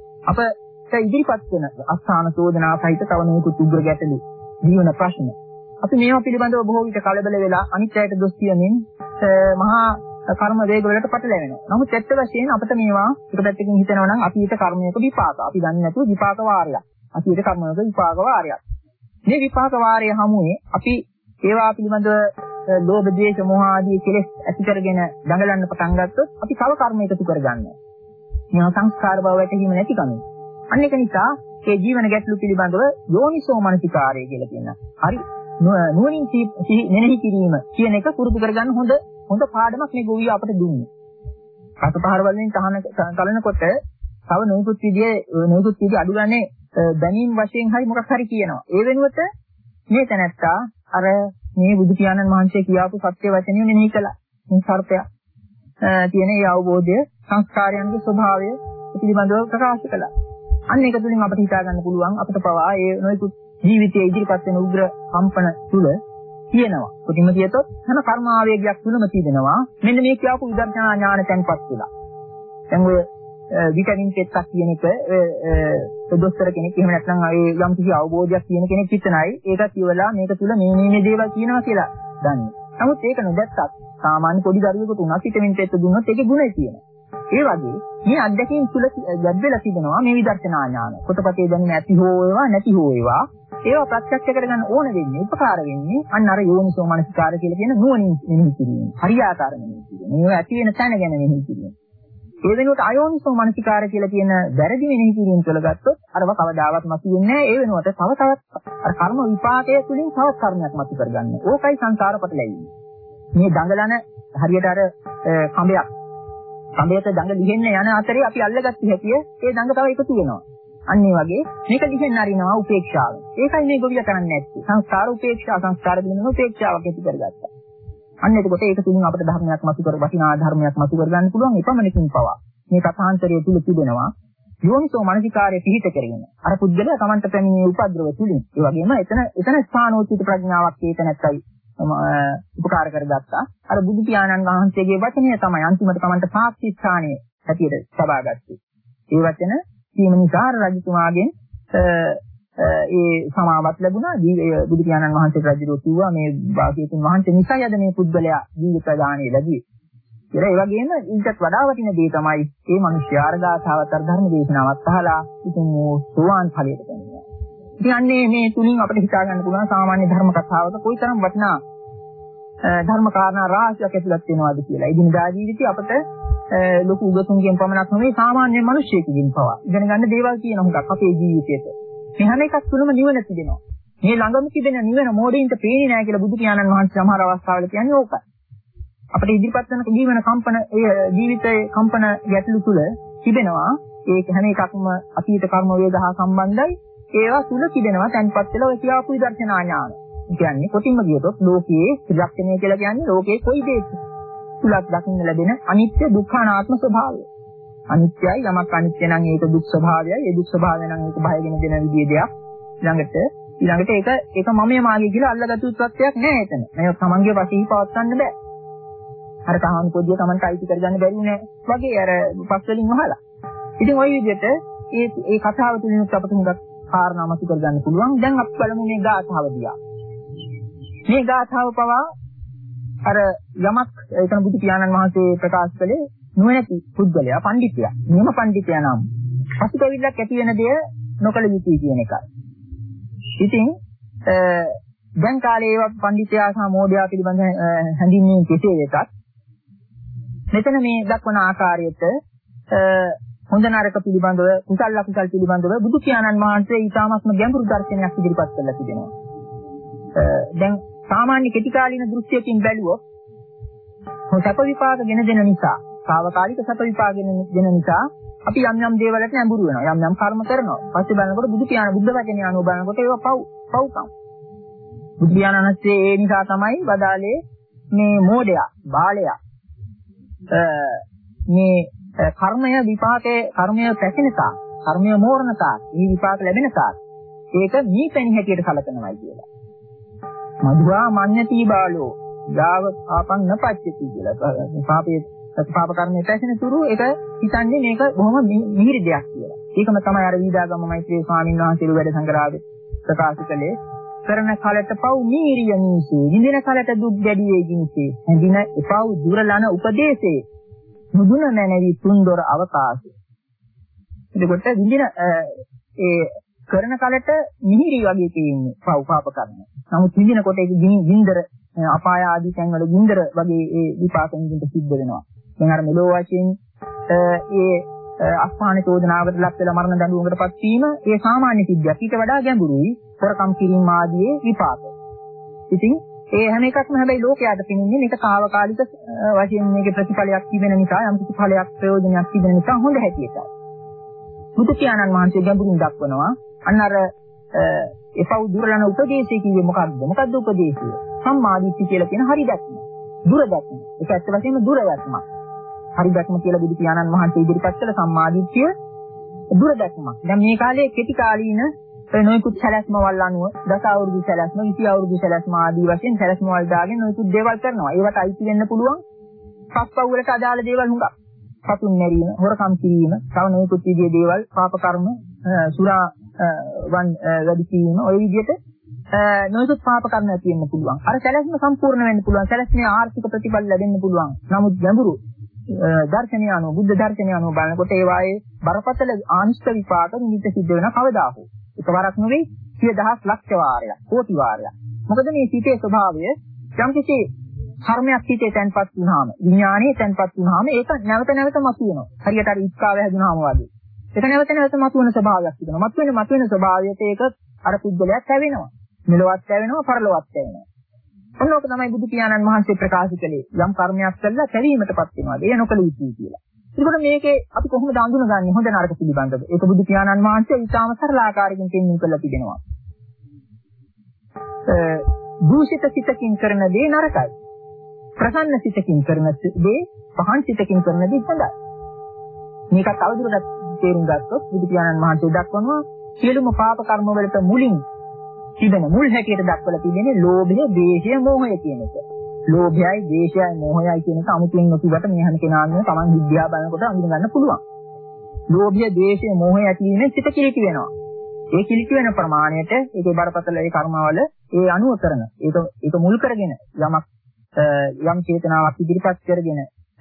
Speaker 2: අපට ඉදිරිපත් වෙන අස්ථාන චෝදනා සහිත තව නොයෙකුත් උග්‍ර ගැටලු ජීවන ප්‍රශ්න. අපි මේවා පිළිබඳව බොහෝ විට කලබල වෙලා අනිත් අයට දොස් කියමින් මහා කර්ම වේග වලට පටලැවෙනවා. නමුත් ඇත්ත වශයෙන්ම අපිට මේවා එක පැත්තකින් හිතනවා නම් අතීත කර්මයක විපාක. අපි දන්නේ නැතුව විපාක වාරයක්. අතීත කර්මවල විපාක වාරයක්. මේ විපාක වාරය හමුවේ අපි ඒවා පිළිබඳව ලෝභ ද්වේෂ මොහ ආදී කෙලෙස් ඇති කරගෙන දඟලන්න පටන් ගත්තොත් අපි තව කර්ම එකතු කරගන්නවා. මේවා සංස්කාර බව වැටහීම නැති කම. අන්න ඒක නිසා මේ ජීවන ගැටලු පිළිබඳව යෝනිසෝ මනසිකාරය කියලා කියනවා. හරි නුවණින් මෙනෙහි කිරීම කියන එක පුරුදු කරගන්න හොඳ හොඳ පාඩමක් මේ ගොවිය අපට දුන්නේ. කසපහර වලින් තහන කලනකොට තව නොයෙකුත් විදිහේ නොයෙකුත් විදිහ අඩු ගන්නේ දැනීම් වශයෙන් හරි මොකක් හරි කියනවා. ඒ වෙනුවට මේ තැනත්තා අර මේ බුදු පියාණන් වහන්සේ කියාපු සත්‍ය වචනය මෙනෙහි කළා. මේ සර්පයා තියෙන ඒ අවබෝධය සංස්කාරයන්ගේ ස්වභාවය පිළිබඳව ප්‍රකාශ කළා. අන්න ඒක තුලින් අපිට හිතා ගන්න පුළුවන් අපිට පවා ඒ නොයෙකුත් ජීවිතයේ ඉදිරිපත් වෙන උග්‍ර කම්පන තුල තියෙනවා. කොටිම කියතොත් හැම කර්ම ආවේගයක් තුලම තියෙනවා. මෙන්න මේ කියවපු විදර්ශනා ඥාන තැන්පත් වෙලා. දැන් ඔය විටමින් කෙත්තක් කියන එක ඒ දොස්තර කෙනෙක් එහෙම නැත්නම් ඒ යම් කිසි අවබෝධයක් තියෙන කෙනෙක් හිතනයි ඒක කියවලා මේක තුල මේ මේ මේ දේවල් කියනවා කියලා දන්නේ. නමුත් ඒක නොදැක්කත් සාමාන්‍ය පොඩි දරුවෙකුට උනත් විටමින් කෙත්ත දුන්නොත් ඒකේ ගුණය තියෙනවා. ඒ වගේ මේ අත්දැකීම් තුළ ගැඹෙලා තිබෙනවා මේ විදර්ශනා ඥාන. පොතපතේ දැනුම ඇති හෝ ඒවා නැති හෝ ඒවා ඒවා ප්‍රත්‍යක්ෂ කරගන්න ඕන වෙන්නේ උපකාර වෙන්නේ අන්න අර යෝනිසෝ මනසිකාර කියලා කියන නුවණින් මෙනෙහි කිරීම. හරියාකාර මෙනෙහි කිරීම. මේවා ඇති වෙන තැන ගැන මෙනෙහි කිරීම. ඒ වෙනුවට අයෝනිසෝ මනසිකාර කියලා කියන වැරදි මෙනෙහි කිරීම තුළ ගත්තොත් අරව කවදාවත් මතුවෙන්නේ නැහැ. ඒ වෙනුවට තව තවත් අර කර්ම විපාකයේ තුලින් තවත් කර්මයක් මතු කරගන්න. ඕකයි සංසාර පටලැවිලි. මේ දඟලන හරියට අර කඹයක් කඹයට දඟ ලිහෙන්න යන අතරේ අපි අල්ලගත්ත හැටිය ඒ දඟ තව එකතු වෙනවා. අන්න ඒ වගේ මේක ලිහෙන්න අරිනවා උපේක්ෂාව. ඒකයි මේ ගොවිය කරන්නේ නැත්තේ. සංස්කාර උපේක්ෂා සංස්කාර පිළිබඳව උපේක්ෂාවක් ඇති කරගත්තා. අන්න එතකොට ඒක තුලින් අපිට ධර්මයක් මතු කර වටිනා ධර්මයක් මතු කර ගන්න පුළුවන්. එපමණකින් පවා මේ කථාන්තරය තුල තිබෙනවා යෝනිසෝ මනසිකාරයේ පිහිට කරගෙන. අර පුද්ගලයා Tamanට පැමිණි උපද්‍රව තුලින්. ඒ වගේම එතන එතන ස්ථානෝචිත ප්‍රඥාවක් ඒක නැත්තයි උපකාර කරගත්තා. අර බුදු පියාණන් වහන්සේගේ වචනය තමයි අන්තිමට Tamanට සාක්ෂි ස්ථානයේ හැටියට සබාගත්තේ. ඒ වචන කීම නිසා රජතුමාගෙන් ඒ සමාවත් ලැබුණා. බුදු පියාණන් වහන්සේ රජුට කිව්වා මේ භාග්‍යවතුන් වහන්සේ නිසායි අද මේ පුද්ගලයා ජීවිත දාණය ලැබුවේ. ඒ වගේම ඊටත් වඩා වටින දේ තමයි මේ මිනිස්යා ආර්ගාසාවතර ධර්ම දේශනාවත් අහලා ඉතින් සෝවාන් ඵලයට පැමිණෙනවා. ඉතින් අන්නේ මේ තුලින් අපිට හිතා ගන්න පුළුවන් සාමාන්‍ය ධර්ම කතාවක කොයිතරම් වටිනා ධර්ම කාරණා රාශියක් ඇතුළත් වෙනවද කියලා. ඉදිනදා ජීවිතේ අපිට ලොකු උගතුන්ගෙන් පමණක් නෙවෙයි සාමාන්‍ය මිනිස්සෙකින් පවා ඉගෙන ගන්න දේවල් තියෙන හුඟක් අපේ ජීවිතේට. මේ හැම එකක් තුළම නිවන තිබෙනවා. මේ ළඟම තිබෙන නිවන මොඩින්ට පේන්නේ නැහැ කියලා බුදු පියාණන් වහන්සේ සමහර අවස්ථාවල කියන්නේ ඕකයි. අපිට ඉදිරිපත් වෙන ජීවන කම්පන ඒ ජීවිතයේ කම්පන ගැටලු තුළ තිබෙනවා. ඒක හැම එකක්ම අතීත කර්ම වේද හා සම්බන්ධයි. ඒවා තුල තිබෙනවා තන්පත් වෙලා ඔය කියාපු විදර්ශනා ඥාන. කියන්නේ කොටින්ම කියතොත් ලෝකයේ ත්‍රිලක්ෂණය කියලා කියන්නේ ලෝකයේ කොයි දෙයක තුලක් දකින්න ලැබෙන අනිත්‍ය දුක්ඛ අනාත්ම ස්වභාවය. අනිත්‍යයි යමක් අනිත්‍ය නම් ඒක දුක් ස්වභාවයයි. ඒ දුක් ස්වභාවය නම් ඒක බයගෙන දෙන විදිය දෙයක්. ඊළඟට ඊළඟට ඒක ඒක මමයේ මාගේ කියලා අල්ලගත්තු තත්ත්වයක් නෑ එතන. මේක තමන්ගේ වශයෙන් පවත්වන්න බෑ. අර කහන් පොදිය තමන්ට අයිති කරගන්න බැරි නෑ. වගේ අර පස්වලින් වහලා. ඉතින් ওই විදිහට ඒ ඒ කතාව තුලින් අපිට හුඟක් කාරණා මතු කරගන්න පුළුවන්. දැන් අපි බලමු මේ ගාථාව දිහා. මේ ගාථාව පවා අර යමක් එතන බුදු පියාණන් වහන්සේ ප්‍රකාශ කළේ නුවණැති පුද්ගලයා පඬිතුයා. නියම පඬිතුයා නම් පසුතැවිල්ලක් ඇති වෙන දේ නොකළ යුතුයි කියන එකයි. ඉතින් දැන් කාලේ ඒවා පඬිතුයා සහ මෝඩයා පිළිබඳ හැඳින්වීම කෙසේ වෙතත් මෙතන මේ දක්වන ආකාරයට හොඳ නරක පිළිබඳව කුසල අකුසල පිළිබඳව බුදු පියාණන් වහන්සේ ඊටාත්ම ගැඹුරු දර්ශනයක් ඉදිරිපත් කළා තිබෙනවා. දැන් සාමාන්‍ය කෙටි කාලීන දෘෂ්ටියකින් බැලුවොත් සැප විපාක ගෙන දෙන නිසා, සාවකාලික සැප විපාක ගෙන නිසා අපි යම් යම් දේවල්ට නැඹුරු වෙනවා. යම් යම් කර්ම කරනවා. පස්සේ බලනකොට බුදු පියාණන් බුද්ධ වචනය අනුව බලනකොට ඒවා පව් පව්කම්. බුදු පියාණන් වහන්සේ ඒ නිසා තමයි වදාලේ මේ මෝඩයා, බාලයා මේ කර්මය විපාකයේ කර්මය පැකිනසා, කර්මය මෝරණසා, මේ විපාක ලැබෙනසා ඒක මේ පැණි හැටියට සැලකනවායි කියලා. මధుරා මඤ්ඤති බාලෝ යාව පාපං නපච්චති කියලා. පාපයේ පාප කර්මයේ පැකින තුරු ඒක හිතන්නේ මේක බොහොම මිහිරි දෙයක් කියලා. ඒකම තමයි අර වීදාගම මෛත්‍රී ස්වාමීන් වහන්සේළු වැඩ සංග්‍රහයේ ප්‍රකාශ කළේ. කරන කලට පව් මීරිය නීසේ, විඳින කලට දුක් දැඩියේ ජීවිතේ, හැඳින එපව් දුරලන උපදේශේ, මුදුන නැනවි තුන්දොර අවකාශය. එතකොට විඳින ඒ කරන කලට මිහිරි වගේ තියෙන්නේ පව් පාප කර්ම. නමුත් විඳිනකොට ඒක ගින්දර අපාය ආදී තැන්වල ගින්දර වගේ ඒ විපාකෙන් දෙන්න සිද්ධ වෙනවා. දැන් අර මෙලෝ වශයෙන් ඒ අස්ථාන චෝදනාවකට ලක් වෙලා මරණ දඬුවමකටපත් වීම ඒ සාමාන්‍ය සිද්ධියක්. ඊට වඩා ගැඹුරුයි හොරකම් කිරීම ආදී විපාක. ඉතින් ඒ හැම එකක්ම හැබැයි ලෝකයට පිනින්නේ මේක తాවකාලික වශයෙන් මේකේ ප්‍රතිඵලයක් තිබෙන නිසා යම් කිසි ඵලයක් ප්‍රයෝජනයක් තිබෙන නිසා හොඳ හැටියට. බුදු පියාණන් වහන්සේ ගැඹුරින් දක්වනවා අන්න අර එපව් දුරලන උපදේශය කිව්වේ මොකක්ද? මොකක්ද උපදේශය? සම්මාදිට්ඨිය කියලා කියන හරි දැක්ම. දුර දැක්ම. ඒක ඇත්ත වශයෙන්ම දුර දැක්මක්. හරි දැක්ම කියලා බුදු පියාණන් වහන්සේ ඉදිරිපත් කළ සම්මාදිට්ඨිය දුර දැක්මක්. දැන් මේ කාලේ කෙටි කාලීන නොයෙකුත් සැලැස්ම වල අනුව දස අවුරුදු සැලැස්ම, විසි අවුරුදු සැලැස්ම ආදී වශයෙන් සැලැස්ම වල දාගෙන නොයෙකුත් දේවල් කරනවා. ඒවට අයිති වෙන්න පුළුවන් පස්පව් වලට අදාළ දේවල් හුඟක්. සතුන් මැරීම, හොරකම් කිරීම, තව නොයෙකුත් විදිහේ දේවල්, පාප කර්ම, සුරා වන් වැඩි කිරීම, ඔය විදිහට නොයෙකුත් පාප කර්ම ඇති වෙන්න පුළුවන්. අර සැලැස්ම සම්පූර්ණ වෙන්න පුළුවන්. සැලැස්මේ ආර්ථික ප්‍රතිඵල ලැබෙන්න පුළුවන්. නමුත් ගැඹුරු දර්ශනය අනුව බුද්ධ දර්ශනය අනුව බලනකොට ඒ වායේ බරපතල ආනිෂ්ඨ විපාක නිමිත සිද්ධ වෙන කවදා හෝ එකවරක් නෙවෙයි සිය දහස් ලක්ෂ වාරයක් කෝටි වාරයක්. මොකද මේ සිතේ ස්වභාවය යම් කිසි කර්මයක් සිතේ තැන්පත් වුනහම විඥානයේ තැන්පත් වුනහම ඒක නැවත නැවත මතුවෙනවා. හරියට අර ඉස්කාව හැදුනහම වගේ. ඒක නැවත නැවත මතුවෙන ස්වභාවයක් තිබෙනවා. මතුවෙන මතුවෙන ස්වභාවයට ඒක අර පුද්ගලයාත් ඇවෙනවා. මෙලොවත් ඇවෙනවා පරලොවත් ඇවෙනවා. ඔන්නෝක තමයි බුදු පියාණන් වහන්සේ ප්‍රකාශ කළේ යම් කර්මයක් කළා පැවීමටපත් වෙනවා. ඒ නොකළ යුතුයි කියලා. ඒකෝට මේකේ අපි කොහොමද අඳුනගන්නේ හොඳ නරක පිළිබඳව? ඒක බුදු පියාණන් වහන්සේ ඉතාම සරල ආකාරයකින් පෙන්වන්න කළා තිබෙනවා. දූෂිත සිතකින් කරන දේ නරකයි. ප්‍රසන්න සිතකින් කරන දේ පහන් සිතකින් කරන දේ හොඳයි. මේකත් අවදුරටත් තේරුම් ගත්තොත් බුදු පියාණන් වහන්සේ දක්වනවා සියලුම පාප කර්ම වලට මුලින් තිබෙන මුල් හැටියට දක්වලා තිබෙන්නේ ලෝභය, ද්වේෂය, මෝහය කියන එක. ලෝභයයි, ද්වේෂයයි, මෝහයයි කියන එක අමුතුවෙන් නොකියවට මේ හැම කෙනාම තමන් විද්‍යාව බලනකොට අඳුන ගන්න පුළුවන්. ලෝභය, ද්වේෂය, මෝහය ඇතිවීමෙන් සිත කිලිටි වෙනවා. ඒ කිලිටි වෙන ප්‍රමාණයට ඒකේ බරපතල ඒ කර්මවල ඒ අනුව කරන ඒක ඒක මුල් කරගෙන යමක් යම් චේතනාවක් ඉදිරිපත් කරගෙන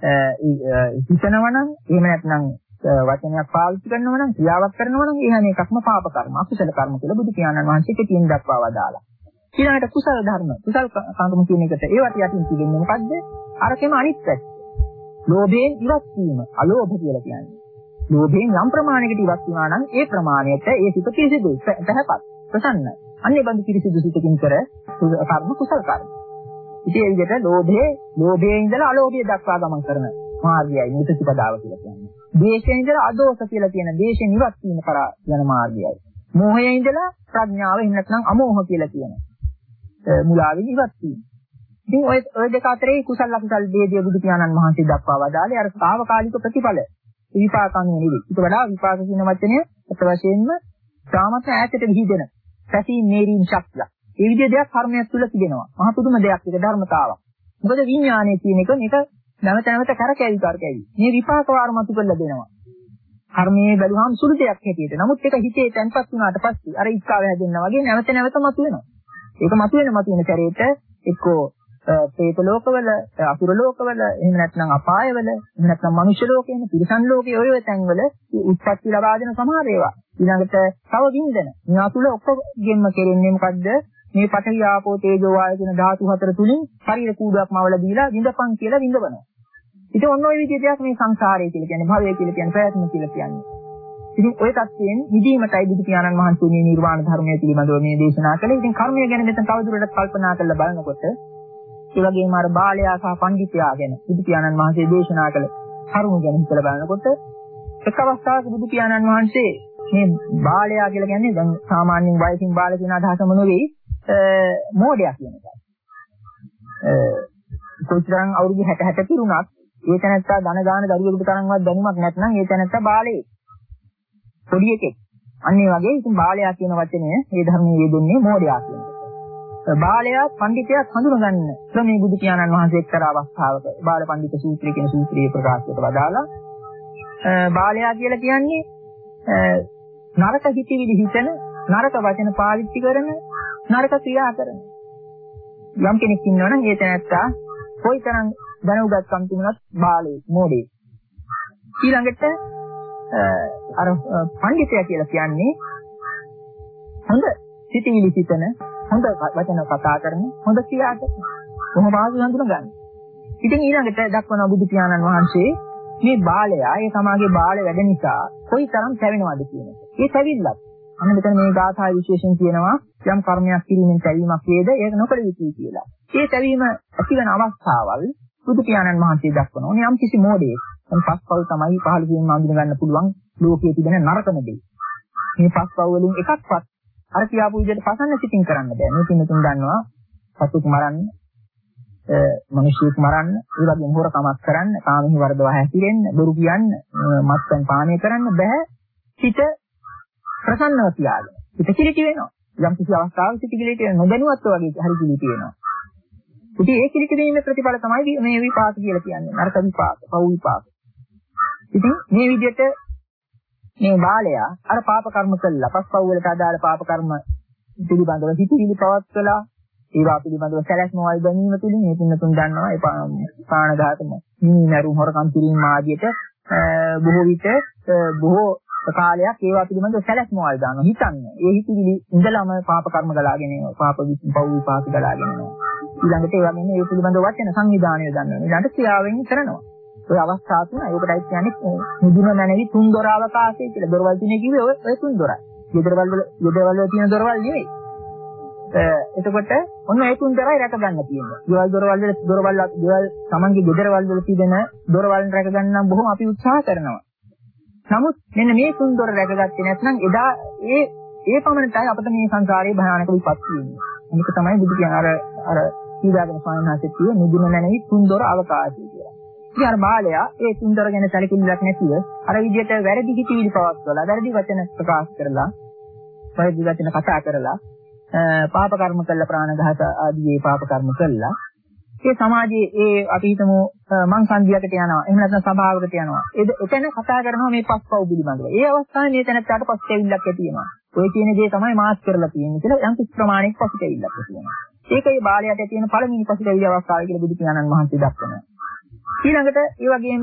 Speaker 2: හිතනවා නම් එහෙම නැත්නම් වචනයක් පාවිච්චි කරනවා නම් ක්‍රියාවක් කරනවා නම් ඒ හැම එකක්ම පාප කර්ම අකුසල කර්ම කියලා බුදු පියාණන් වහන්සේ කියින් දක්වා වදාලා. ඊළඟට කුසල ධර්ම කුසල කර්ම කියන එකට ඒවට යටින් තිබෙන්නේ මොකද්ද? අරකෙම අනිත් පැත්ත. ලෝභයෙන් ඉවත් වීම අලෝභ කියලා කියන්නේ. ලෝභයෙන් යම් ප්‍රමාණයකට ඉවත් වුණා නම් ඒ ප්‍රමාණයට ඒ සිත පිරිසිදුයි, පැහැපත්, ප්‍රසන්නයි. අන්නේ බඳු පිරිසිදු සිතකින් කර කර්ම කුසල කර්ම. ඉතින් ඒ විදිහට ලෝභයේ ලෝභයේ ඉඳලා අලෝභය දක්වා ගමන් කරන මාර්ගයයි නිතිපදාව කියලා කියන්නේ. ද්වේෂයෙන් ඉඳලා අදෝෂ කියලා කියන ද්වේෂයෙන් ඉවත් වීම කරා යන මාර්ගයයි. මෝහයෙන් ඉඳලා ප්‍රඥාව එහෙම නැත්නම් අමෝහ කියලා කියන මුලාවෙන් ඉවත් වීම. ඉතින් ඔය ඔය දෙක අතරේ කුසල අකුසල ભેදය බුදු පියාණන් වහන්සේ දක්වා වදාළේ අර සාවකාලික ප්‍රතිඵල විපාක අනුව නෙවෙයි. ඊට වඩා විපාක කියන වචනය අත වශයෙන්ම සාමත ඈතට විහිදෙන පැසීම් නේරීම් ශක්තිය. ඒ විදිහේ දෙයක් කර්මයක් තුල තිබෙනවා. මහ පුදුම දෙයක් ඒක ධර්මතාවක්. මොකද විඥානයේ කියන එක මේක නැවත නැවත කරකැවි කරකැවි. මේ විපාක වාරමතු කරලා දෙනවා. කර්මයේ බැලුවාම සුළු දෙයක් හැටියට. නමුත් ඒක හිතේ තැන්පත් වුණාට පස්සේ අර ඉස්කාව හැදෙන්නා වගේ නැවත නැවත මතුවෙනවා. ඒක මතුවෙන මතුවෙන සැරේට එක්කෝ ප්‍රේත ලෝකවල, අසුර ලෝකවල, එහෙම නැත්නම් අපායවල, එහෙම නැත්නම් මනුෂ්‍ය ලෝකෙම, තිරිසන් ලෝකයේ ඔය ඔය තැන්වල උත්පත්ති ලබා දෙන සමහර ඒවා. ඊළඟට තව වින්දන. මේ අතුල ඔක්කොගෙම කෙරෙන්නේ මොකද්ද? මේ පඨවි ආපෝ තේජෝ වායු කියන ධාතු හතර තුලින් ශරීර කූඩුවක්ම අවල දීලා විඳපන් කියලා විඳවනවා. ඉතින් ඔන්න ඔය විදිහට දෙයක් මේ සංසාරය කියලා කියන්නේ, භවය කියලා කියන්නේ, ප්‍රයත්න කියලා කියන්නේ. ඉතින් ඔය தත්යෙන් නිදීමටයි බුදු පියාණන් වහන්සේ මේ නිර්වාණ ධර්මය පිළිබඳව මේ දේශනා කළේ. ඉතින් කර්මය ගැන මෙතන තවදුරටත් කල්පනා කරලා බලනකොට ඒ වගේම අර බාලයා සහ පඬිතුයා ගැන බුදු පියාණන් වහන්සේ දේශනා කළ කරුණු ගැන හිතලා බලනකොට එක් අවස්ථාවක බුදු පියාණන් වහන්සේ මේ බාලයා කියලා කියන්නේ දැන් සාමාන්‍යයෙන් වයසින් බාල කියන අදහසම නෙවෙයි මෝඩයා කියන එක. කොයිතරම් අවුරුදු හැට හැට පිරුණත් ඒ තැනත්තා ධන ගාන දරුවෙකුට තරම්වත් දැනුමක් නැත්නම් ඒ තැනත්තා බාලයෙක්. පොඩි එකෙක්. අන්න ඒ වගේ ඉතින් බාලයා කියන වචනය මේ ධර්මයේ යෙදෙන්නේ මෝඩයා කියන එක. බාලයා පඬිතයා හඳුනගන්න ක්‍රමයේ බුදු පියාණන් වහන්සේ එක්තරා අවස්ථාවක බාල පඬිත සූත්‍රය කියන සූත්‍රයේ ප්‍රකාශයට වදාලා බාලයා කියලා කියන්නේ නරක හිතිවිලි හිතන, නරක වචන පාවිච්චි කරන, නරක ක්‍රියා කරන යම් කෙනෙක් ඉන්නවනම් ඒ තැනත්තා කොයිතරම් දැනුගත්කම් තිබුණත් බාලයෙක්, මෝඩයෙක්. ඊළඟට අර පඬිතයා කියලා කියන්නේ හොඳ හිතිවිලි හිතන, හොඳ වචන කතා කරන, හොඳ ක්‍රියා කරන. කොහොම පාසු හඳුන ගන්න. ඉතින් ඊළඟට දක්වන බුදු පියාණන් වහන්සේ මේ බාලයා ඒ සමාජයේ බාල වැඩ නිසා කොයිතරම් පැවෙනවද කියන එක. ඒ පැවිල්ලත් අන්න මෙතන මේ ගාථා විශේෂයෙන් කියනවා යම් කර්මයක් කිරීමෙන් පැවීමක් වේද ඒක නොකළ යුතුයි කියලා. ඒ පැවීම ඇතිවන අවස්ථාවල් බුදු පියාණන් වහන්සේ දක්වනවා. ඕනේ යම් කිසි මෝඩයෙක් පස්පව් තමයි පහළ වීම අඳුන ගන්න පුළුවන් ලෝකයේ තිබෙන නරකම දෙය. මේ පස්පව් වලින් එකක්වත් අර කියාපු විදිහට පසන්න සිතින් කරන්න බෑ. මේ පින්නතුන් දන්නවා සතුක් මරන්න, මිනිස්සුක් මරන්න, ඒ වගේම හොරකමක් කරන්න, කාමෙහි වර්ධව හැසිරෙන්න, බොරු කියන්න, මත්පැන් පානය කරන්න බෑ. හිත ප්‍රසන්නව තියාගන්න. හිත කිලිටි වෙනවා. යම් කිසි අවස්ථාවක හිත කිලිටි වෙන නොදැනුවත්ව වගේ හරි කිලිටි වෙනවා. ඉතින් ඒ කිලිටි වීමේ ප්‍රතිඵල තමයි මේ විපාක කියලා කියන්නේ. නරක විපාක, පව් විපාක. ඉතින් මේ විදිහට මේ බාලයා අර පාප කර්ම කළා, පස්පව් වලට අදාළ පාප කර්ම පිළිබඳව හිතවිලි පවත්වලා ඒවා පිළිබඳව සැලැස්මවල් දැනීම තුළින් මේ තුන්තුන් දන්නවා ඒ ප්‍රාණඝාතම නිමි මරුම් හොරකම් කිරීම ආදියට බොහෝ විට බොහෝ කාලයක් ඒවා පිළිබඳව සැලැස්මවල් දානවා හිතන්නේ. ඒ හිතවිලි ඉඳලම පාප කර්ම ගලාගෙන එනවා. පාප පව් විපාක ගලාගෙන එනවා. ඊළඟට ඒ වගේම ඒ පිළිබඳව වචන සංවිධානය දන්නවා. ඊළඟට ක්‍රියාවෙන් කරනවා. ඔය අවස්ථා තුන ඒකටයි කියන්නේ මුදුන මැනවි තුන් දොර අවකාශය කියලා. දොරවල් තුනේ කිව්වේ ඔය ඔය තුන් දොරයි. ගෙදරවල වල ගෙදරවල වල තියෙන දොරවල් නෙවෙයි. එතකොට ඔන්න ඒ තුන් දොරයි රැක ගන්න තියෙනවා. ගෙවල් දොරවල් වල දොරවල් ගෙවල් තමන්ගේ ගෙදරවල් වල තිබෙන දොරවල් රැක ගන්න නම් බොහොම අපි උත්සාහ කරනවා. නමුත් මෙන්න මේ තුන් දොර රැකගත්තේ නැත්නම් එදා ඒ ඒ පමණටයි අපිට මේ සංසාරයේ භයානක විපත් තියෙන්නේ. මේක තමයි බුදු කියන අර අර සීදාගෙන ස්වාමීන් වහන්සේ කිව්වේ මුදුන මැනවි තුන් දොර අවකාශය කියලා. ඉතින් අර බාලයා ඒ තුන් දොර ගැන සැලකිලිමක් නැතිව අර විදිහට වැරදි හිතවිලි පවත්වලා වැරදි වචන ප්‍රකාශ කරලා වැරදි වචන කතා කරලා පාප කර්ම කළ ප්‍රාණඝාත ආදී පාප කර්ම කළා. ඒ සමාජයේ ඒ අපි හිතමු මං සංදියකට යනවා. එහෙම නැත්නම් සභාවකට යනවා. එතන කතා කරනවා මේ පස්පව් පිළිබඳව. ඒ අවස්ථාවේ මේ තැනට පස්කෙවිල්ලක් ඇති වෙනවා. ඔය කියන දේ තමයි මාස් කරලා තියෙන්නේ කියලා යම් කිසි ප්‍රමාණයක පස්කෙවිල්ලක් ඇති වෙනවා. ඒකේ බාලයට තියෙන පළවෙනි පස්කෙවිල්ල අවස්ථාව කියලා බුදු පියාණන් වහන්සේ දක්වනවා. ඊළඟට ඒ වගේම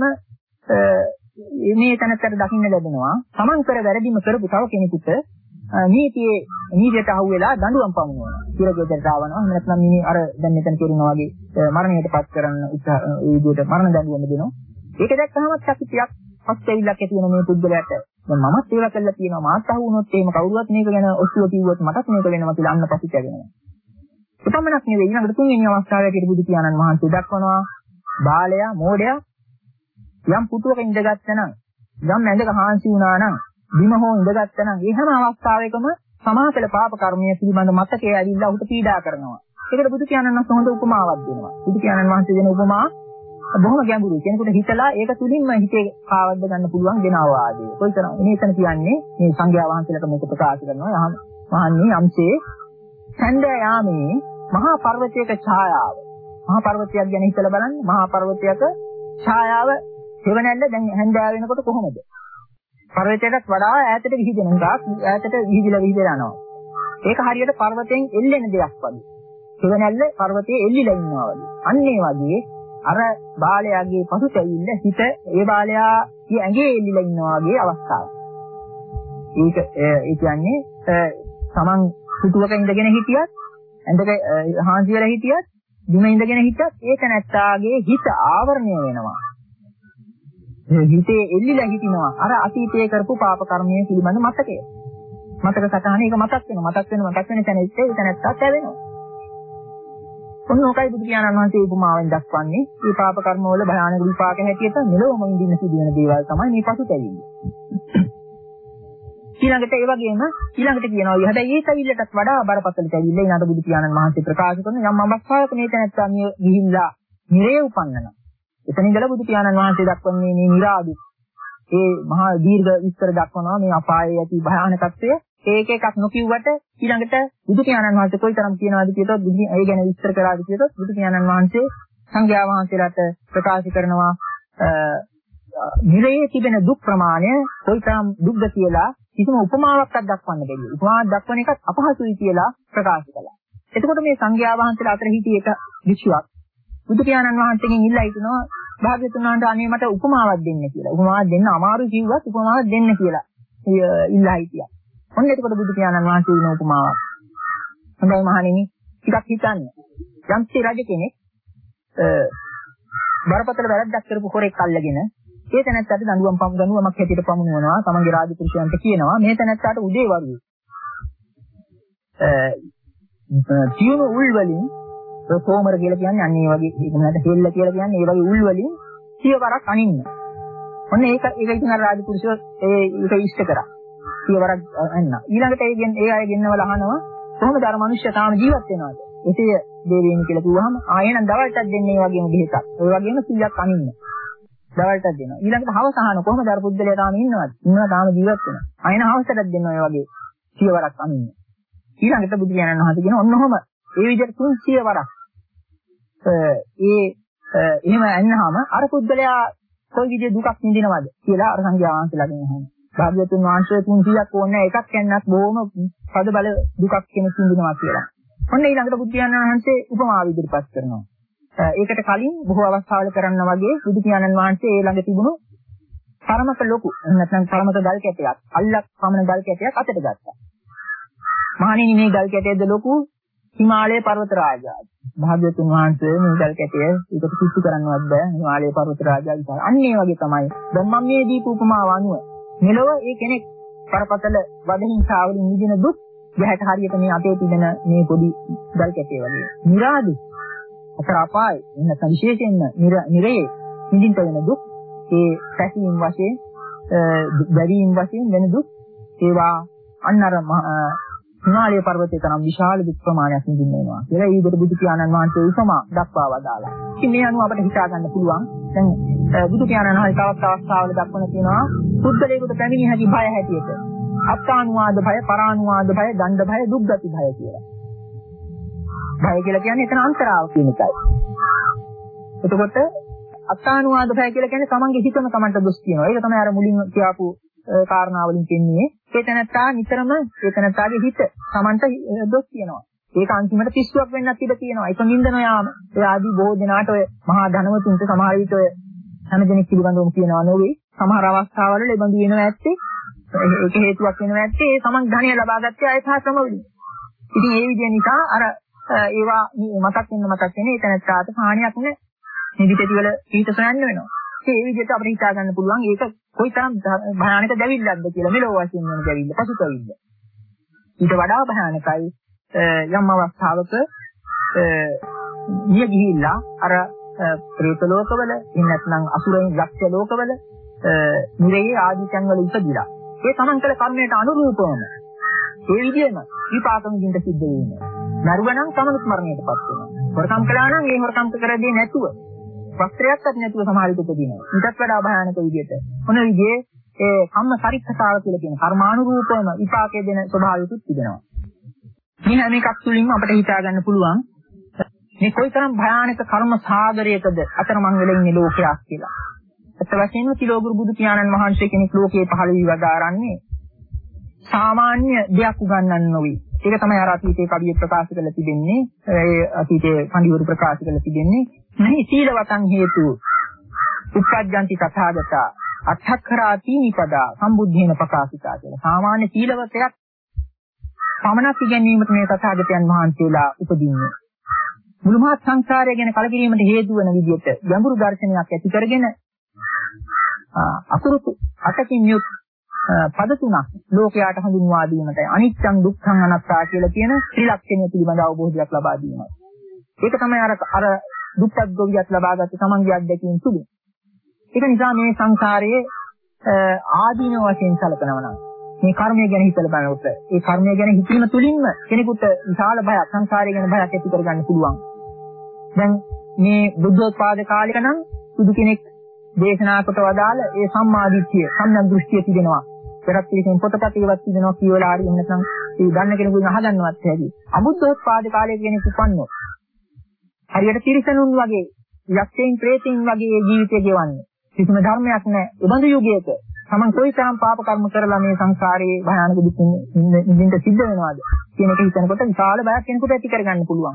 Speaker 2: මේ තැනට දකින්න ලැබෙනවා තමන් කර වැරදිම කරපු තව කෙනෙකුට නීතියේ නීතියට අහුවෙලා දඬුවම් පමුණවනවා. සිරගෙදරට ආවනවා. එහෙම නැත්නම් මිනිහ අර දැන් මෙතන කියනවා වගේ මරණයටපත් කරන්න ඒ විදිහට මරණ දඬුවම දෙනවා. ඒක දැක්කහම සැකතියක් පස්තෙවිල්ලක් ඇති වෙන මේ පුද්ගලයාට දැන් මමත් ඒවා කළා තියෙනවා මාත් අහු වුණොත් එහෙම කවුරුවත් මේක ගැන ඔස්සුව කිව්වොත් මටත් මේක වෙනවා කියලා අන්න පසුතැවෙනවා. එපමණක් නෙවෙයි ඊළඟට තුන්වෙනි අවස්ථාවේදී බුදු පියාණන් වහන්සේ දක්වනවා බාලයා මෝඩයා යම් පුටුවක ඉඳගත්තා නම් යම් ඇඳක හාන්සි වුණා නම් බිම හෝ ඉඳගත්තා නම් ඒ හැම අවස්ථාවකම සමාකල පාප කර්මය පිළිබඳ මතකයේ ඇවිල්ලා ඔහුට පීඩා කරනවා. ඒකට බුදු පියාණන් වහන්සේ හොඳ උපමාවක් දෙනවා. බුදු පියාණන් වහන්සේ දෙන උපමා බොහොම ගැඹුරුයි. කෙනෙකුට හිතලා ඒක තුලින්ම හිතේ කාවද්ද ගන්න පුළුවන් දෙන අවවාදය. කොයිතරම් එනේතන කියන්නේ මේ සංඝයා වහන්සේලාට මේක ප්‍රකාශ කරනවා. මහන්නේ යම්සේ සඳ යාමේ මහා පර්වතයක ඡායාව. මහා පර්වතයක් ගැන හිතලා බලන්න. මහා පර්වතයක ඡායාව දෙවනැල්ල දැන් හැන්දෑව වෙනකොට කොහොමද? පර්වතයටත් වඩා ඈතට විහිදෙන නිසා ඈතට විහිදලා විහිදලා යනවා. ඒක හරියට පර්වතයෙන් එල්ලෙන දෙයක් වගේ. දෙවනැල්ල පර්වතයේ එල්ලිලා ඉන්නවා වගේ. අන්න ඒ වගේ අර බාලයාගේ පසුතැවිල්ල හිත ඒ බාලයාගේ ඇඟේ එල්ලිලා ඉන්නවා වගේ අවස්ථාවක්. ඒක ඒ කියන්නේ තමන් පිටුවක ඉඳගෙන හිටියත් ඇඳක හාන්සි වෙලා හිටියත් බිම ඉඳගෙන හිටියත් ඒක නැත්තාගේ හිත ආවරණය වෙනවා. හිතේ එල්ලිලා හිටිනවා අර අතීතයේ කරපු පාප කර්මයේ පිළිබඳ මතකය. මතක සටහන ඒක මතක් වෙනවා. මතක් වෙන මතක් වෙන තැන ඉස්සේ ඒක නැත්තා වෙනවා. ඔන්න ඔකයි බුදු පියාණන් වහන්සේ උපමාවෙන් දක්වන්නේ. මේ පාප කර්ම වල භයානක විපාක හැටියට මෙලොවම ඉඳින්න සිදුවෙන දේවල් තමයි මේ පසුතැවිල්ල. ඊළඟට ඒ වගේම ඊළඟට කියනවා හැබැයි ඒ තැවිල්ලටත් වඩා බරපතල තැවිල්ල ඊළඟට බුදු පියාණන් වහන්සේ ප්‍රකාශ කරන යම් අවස්ථාවක මේ තැනත්තා ගිහිල්ලා නිරේ උපන්නනවා. එතන ඉඳලා බුදු පියාණන් වහන්සේ දක්වන්නේ මේ නිරාදු ඒ මහා දීර්ඝ විස්තර දක්වනවා මේ අපායේ ඇති භයානකත්වය. ඒක එකක් නොකියුවට ඊළඟට බුදු පියාණන් වහන්සේ කොයිතරම් කියනවාද කියතොත් ඒ ගැන විස්තර කරාද කියතොත් බුදු පියාණන් වහන්සේ සංඝයා වහන්සේලාට ප්‍රකාශ කරනවා නිරයේ තිබෙන දුක් ප්‍රමාණය කොයිතරම් දුක්ද කියලා කිසිම උපමාවක්වත් දක්වන්න බැහැ. උපමාවක් දක්වන එකත් අපහසුයි කියලා ප්‍රකාශ කළා. එතකොට මේ සංඝයා වහන්සේලා අතර හිටිය එක විශ්වාස බුදු පියාණන් වහන්සේගෙන් ඉල්ලා හිටනවා භාග්‍යතුන් වහන්සේ අනේ මට උපමාවක් දෙන්න කියලා. උපමාවක් දෙන්න අමාරු කිව්වත් උපමාවක් දෙන්න කියලා ඉල්ලා හිටියා. ඔන්න එතකොට බුදු පියාණන් වහන්සේ දෙන උපමාවක්. හොඳයි මහණෙනි ටිකක් හිතන්න. යම්සි රජ කෙනෙක් බරපතල වැරද්දක් කරපු හොරෙක් අල්ලගෙන ඒ තැනැත්තාට දඬුවම් පම් දඬුවමක් හැටියට පමුණුවනවා. තමන්ගේ රාජපුරුෂයන්ට කියනවා මේ තැනැත්තාට උදේ වරුවේ තියුණු උල් වලින් සෝමර කියලා කියන්නේ අන්න ඒ වගේ ඒක නේද හෙල්ල කියලා කියන්නේ ඒ වගේ උල් වලින් සියවරක් අනින්න. ඔන්න ඒක ඒක ඉතින් අර රාජපුරුෂයෝ ඒ ඒක ඉෂ්ට කරා. සියවරක් අන්න. ඊළඟට ඒ ගෙන් ඒ අය ගෙන්නවල අහනවා කොහොමද අර මිනිස්සු තාම ජීවත් වෙනවද? එසේ දෙවියන් කියලා කිව්වහම ආයෙනම් දවල්ටත් දෙන්නේ ඒ වගේම බෙහෙතක්. ඒ වගේම සීයක් අනින්න. දවල්ටත් දෙනවා. ඊළඟට හවස අහන කොහොමද අර පුද්ගලයා තාම ඉන්නවද? ඉන්නවා තාම ජීවත් වෙනවා. ආයෙන හවසටත් දෙනවා ඒ වගේ සියවරක් අනින්න. ඊළඟට බුදු පියාණන් වහන්සේ කියන ඔන්නෝම ඒ විදිහට තුන් සියවරක් ඒ එහෙම අන්නහම අර පුද්ගලයා කොයි විදිහේ දුකක් විඳිනවද කියලා අර සංඝයා වහන්සේලාගෙන් අහනවා. භාග්‍යවතුන් වහන්සේ තුන් සියයක් ඕනේ එකක් කියන්නත් බොහොම පද බල දුකක් කෙනෙක් විඳිනවා කියලා. ඔන්න ඊළඟට බුදු පියාණන් වහන්සේ උපමාව ඉදිරිපත් කරනවා. ඒකට කලින් බොහෝ අවස්ථාවල කරන්න වගේ බුදු පියාණන් වහන්සේ ඒ ළඟ තිබුණු පරමක ලොකු නැත්නම් පරමක ගල් කැටයක් අල්ලක් පමණ ගල් කැටයක් අතට ගත්තා. මහණෙනි මේ ගල් කැටයේද ලොකු හිමාලය පර්වත රාජයා. භාග්‍යවතුන් වහන්සේ මේ ගල් කැටය ඒකට කිසි කරන්නවත් බෑ හිමාලය පර්වත රාජයා විතර. අන්න ඒ වගේ තමයි. දැන් මම මේ දීපු උපමාව අනුව මෙලොව ඒ කෙනෙක් පරපතල වදහිංසාවලින් නිදින දුක් ගැහැට හරියට මේ අතේ තිබෙන මේ පොඩි ගල් කැටය වගේ. නිරාදු අතර අපාය නැත්නම් විශේෂයෙන්ම නිරයේ නිදින්ට වෙන දුක් ඒ පැසීම් වශයෙන් බැරිීම් වශයෙන් වෙන දුක් ඒවා අන්න අර හිමාලය පර්වතයේ තරම් විශාල දුක් ප්‍රමාණයක් නිදින්න වෙනවා කියලා ඊකට බුදු පියාණන් වහන්සේ උපමා දක්වා වදාලා. ඉතින් මේ අනුව අපිට හිතා ගන්න පුළුවන් දැන් බුදු පියාණන් වහන්සේ තවත් අවස්ථාවල දක්වන තියෙනවා සුද්ධලේකට පැමිණි හැකි භය හැටියට අත්තානුවාද භය, පරානුවාද භය, දණ්ඩ භය, දුක්ගති භය කියලා. භය කියලා කියන්නේ එතන අන්තරාව කියන එකයි. එතකොට අත්තානුවාද භය කියලා කියන්නේ තමන්ගේ හිතම තමන්ට දොස් කියනවා. ඒක තමයි අර මුලින් කියපු කාරණාවලින් කියන්නේ. ඒ තැනත්තා නිතරම ඒ තැනත්තාගේ හිත තමන්ට දොස් කියනවා. ඒක අන්තිමට පිස්සුවක් වෙන්නත් ඉඩ තියෙනවා. ඒක නින්දන යාම. ඒ ආදී බොහෝ දෙනාට ඔය මහා ධනවතුන්ට සමහර විට ඔය හැම දෙනෙක් පිළිබඳවම කියනවා නෙවෙයි. සමහර අවස්ථාවල ලැබඳු වෙනවා ඇත්තේ. ඒක හේතුවක් වෙනවා ඇත්තේ ඒ සමන් ධනය ලබා ගත්තේ අය සහ ශ්‍රමවලින්. ඉතින් ඒ විදිය නිසා අර ඒවා මතක් වෙන මතක් වෙන ඒ තැනත්තාට හානියක් නෑ. නිදිපෙති වල පිට සොයන්න වෙනවා. ඒ විදිහට අපිට හිතා ගන්න පුළුවන් ඒක කොයිතරම් භයානක දැවිල්ලක්ද කියලා මෙලොව වශයෙන් වෙන දැවිල්ල පසුතැවිල්ල. ඊට වඩා භයානකයි යම් අවස්ථාවක නිය ගිහිල්ලා අර ප්‍රේත ලෝකවල එහෙම නැත්නම් අසුරයන් යක්ෂ ලෝකවල නිරේ ආදී තැන්වල ඉපදිලා ඒ තමන් කළ කර්මයට අනුරූපවම ඒ විදිහම විපාකම් දින්ට සිද්ධ වෙනවා. නරුවනම් තමනුත් මරණයටපත් වෙනවා. හොරකම් කළා නම් ඒ හොරකම් කරදී නැතුව වස්ත්‍රයක්වත් නැතුව සමහර විට උපදිනවා. ඊටත් වඩා භයානක විදිහට. මොන විදිහේ ඒ කම්ම සරික්ෂතාව කියලා කියන කර්මානුරූපවම විපාකයේ දෙන ස්වභාවයකුත් තිබෙනවා. මේ හැම එකක් තුළින්ම අපිට හිතා ගන්න පුළුවන් මේ කොයිතරම් භයානක කර්ම සාගරයකද අතරමං වෙලා ඉන්නේ ලෝකයක් කියලා. අත් වශයෙන්ම තිලෝගුරු බුදු පියාණන් වහන්සේ කෙනෙක් ලෝකේ පහළ වී වදාරන්නේ සාමාන්‍ය දෙයක් උගන්වන්න නොවේ. ඒක තමයි අර අතීතයේ කවිය ප්‍රකාශ කරලා තිබෙන්නේ. ඒ අතීතයේ පඬිවරු ප්‍රකාශ කරලා තිබෙන්නේ මේ සීලවතං හේතු උප්පජ්ජಂತಿ තථාගතා අට්ඨකරාති නිපදා සම්බුද්ධේන ප්‍රකාශිතා කියලා. සාමාන්‍ය සීලවතයක් පමණක් ඉගෙනීමට මේ තථාගතයන් වහන්සේලා උපදින්නේ. මුළු මහත් සංසාරය ගැන කලකිරීමට හේතු වෙන විදිහට ගැඹුරු දර්ශනයක් ඇති කරගෙන අකුරු අටකින් යුත් පද තුනක් ලෝකයට හඳුන්වා දීමටයි අනිත්‍යං දුක්ඛං අනාත්තා කියලා කියන ත්‍රිලක්ෂණය පිළිබඳ අවබෝධයක් ලබා දීමයි. ඒක තමයි අර අර දුක්ඛ ගෝවියක් ලබාගත්ත තමන්ගේ අත්දැකීම් තුලින්. ඒක නිසා මේ සංසාරයේ ආදීන වශයෙන් සැලකනවා නම් මේ කර්මය ගැන හිතලා බලනකොට ඒ කර්මය ගැන හිතීම තුලින්ම කෙනෙකුට විශාල බයක් සංසාරය ගැන බයක් ඇති කරගන්න පුළුවන්. දැන් මේ බුද්ධෝත්පාද කාලයක නම් සුදු කෙනෙක් දේශනා කොට වදාළ ඒ සම්මාදිට්ඨිය සම්‍යක් දෘෂ්ටිය තිබෙනවා. පෙරත් පිළිසින් පොතපත ඒවත් තිබෙනවා කියවලා හරි නැත්නම් ඒ දන්න කෙනෙකුගෙන් අහගන්නවත් හැකි. අබුද්ධෝත්පාද කාලයේ කෙනෙක් උපන්නෝ. හරියට තිරිසනුන් වගේ යක්ෂයන් ප්‍රේතයන් වගේ ජීවිතය ගෙවන්නේ. කිසිම ධර්මයක් නැහැ. ඒ බඳු යුගයක තමන් කොයිතරම් පාප කර්ම කරලා මේ සංසාරයේ භයානක දුකින් ඉඳින්න සිද්ධ වෙනවද කියන එක හිතනකොට විශාල බයක් කෙනෙකුට ඇති කරගන්න පුළුවන්.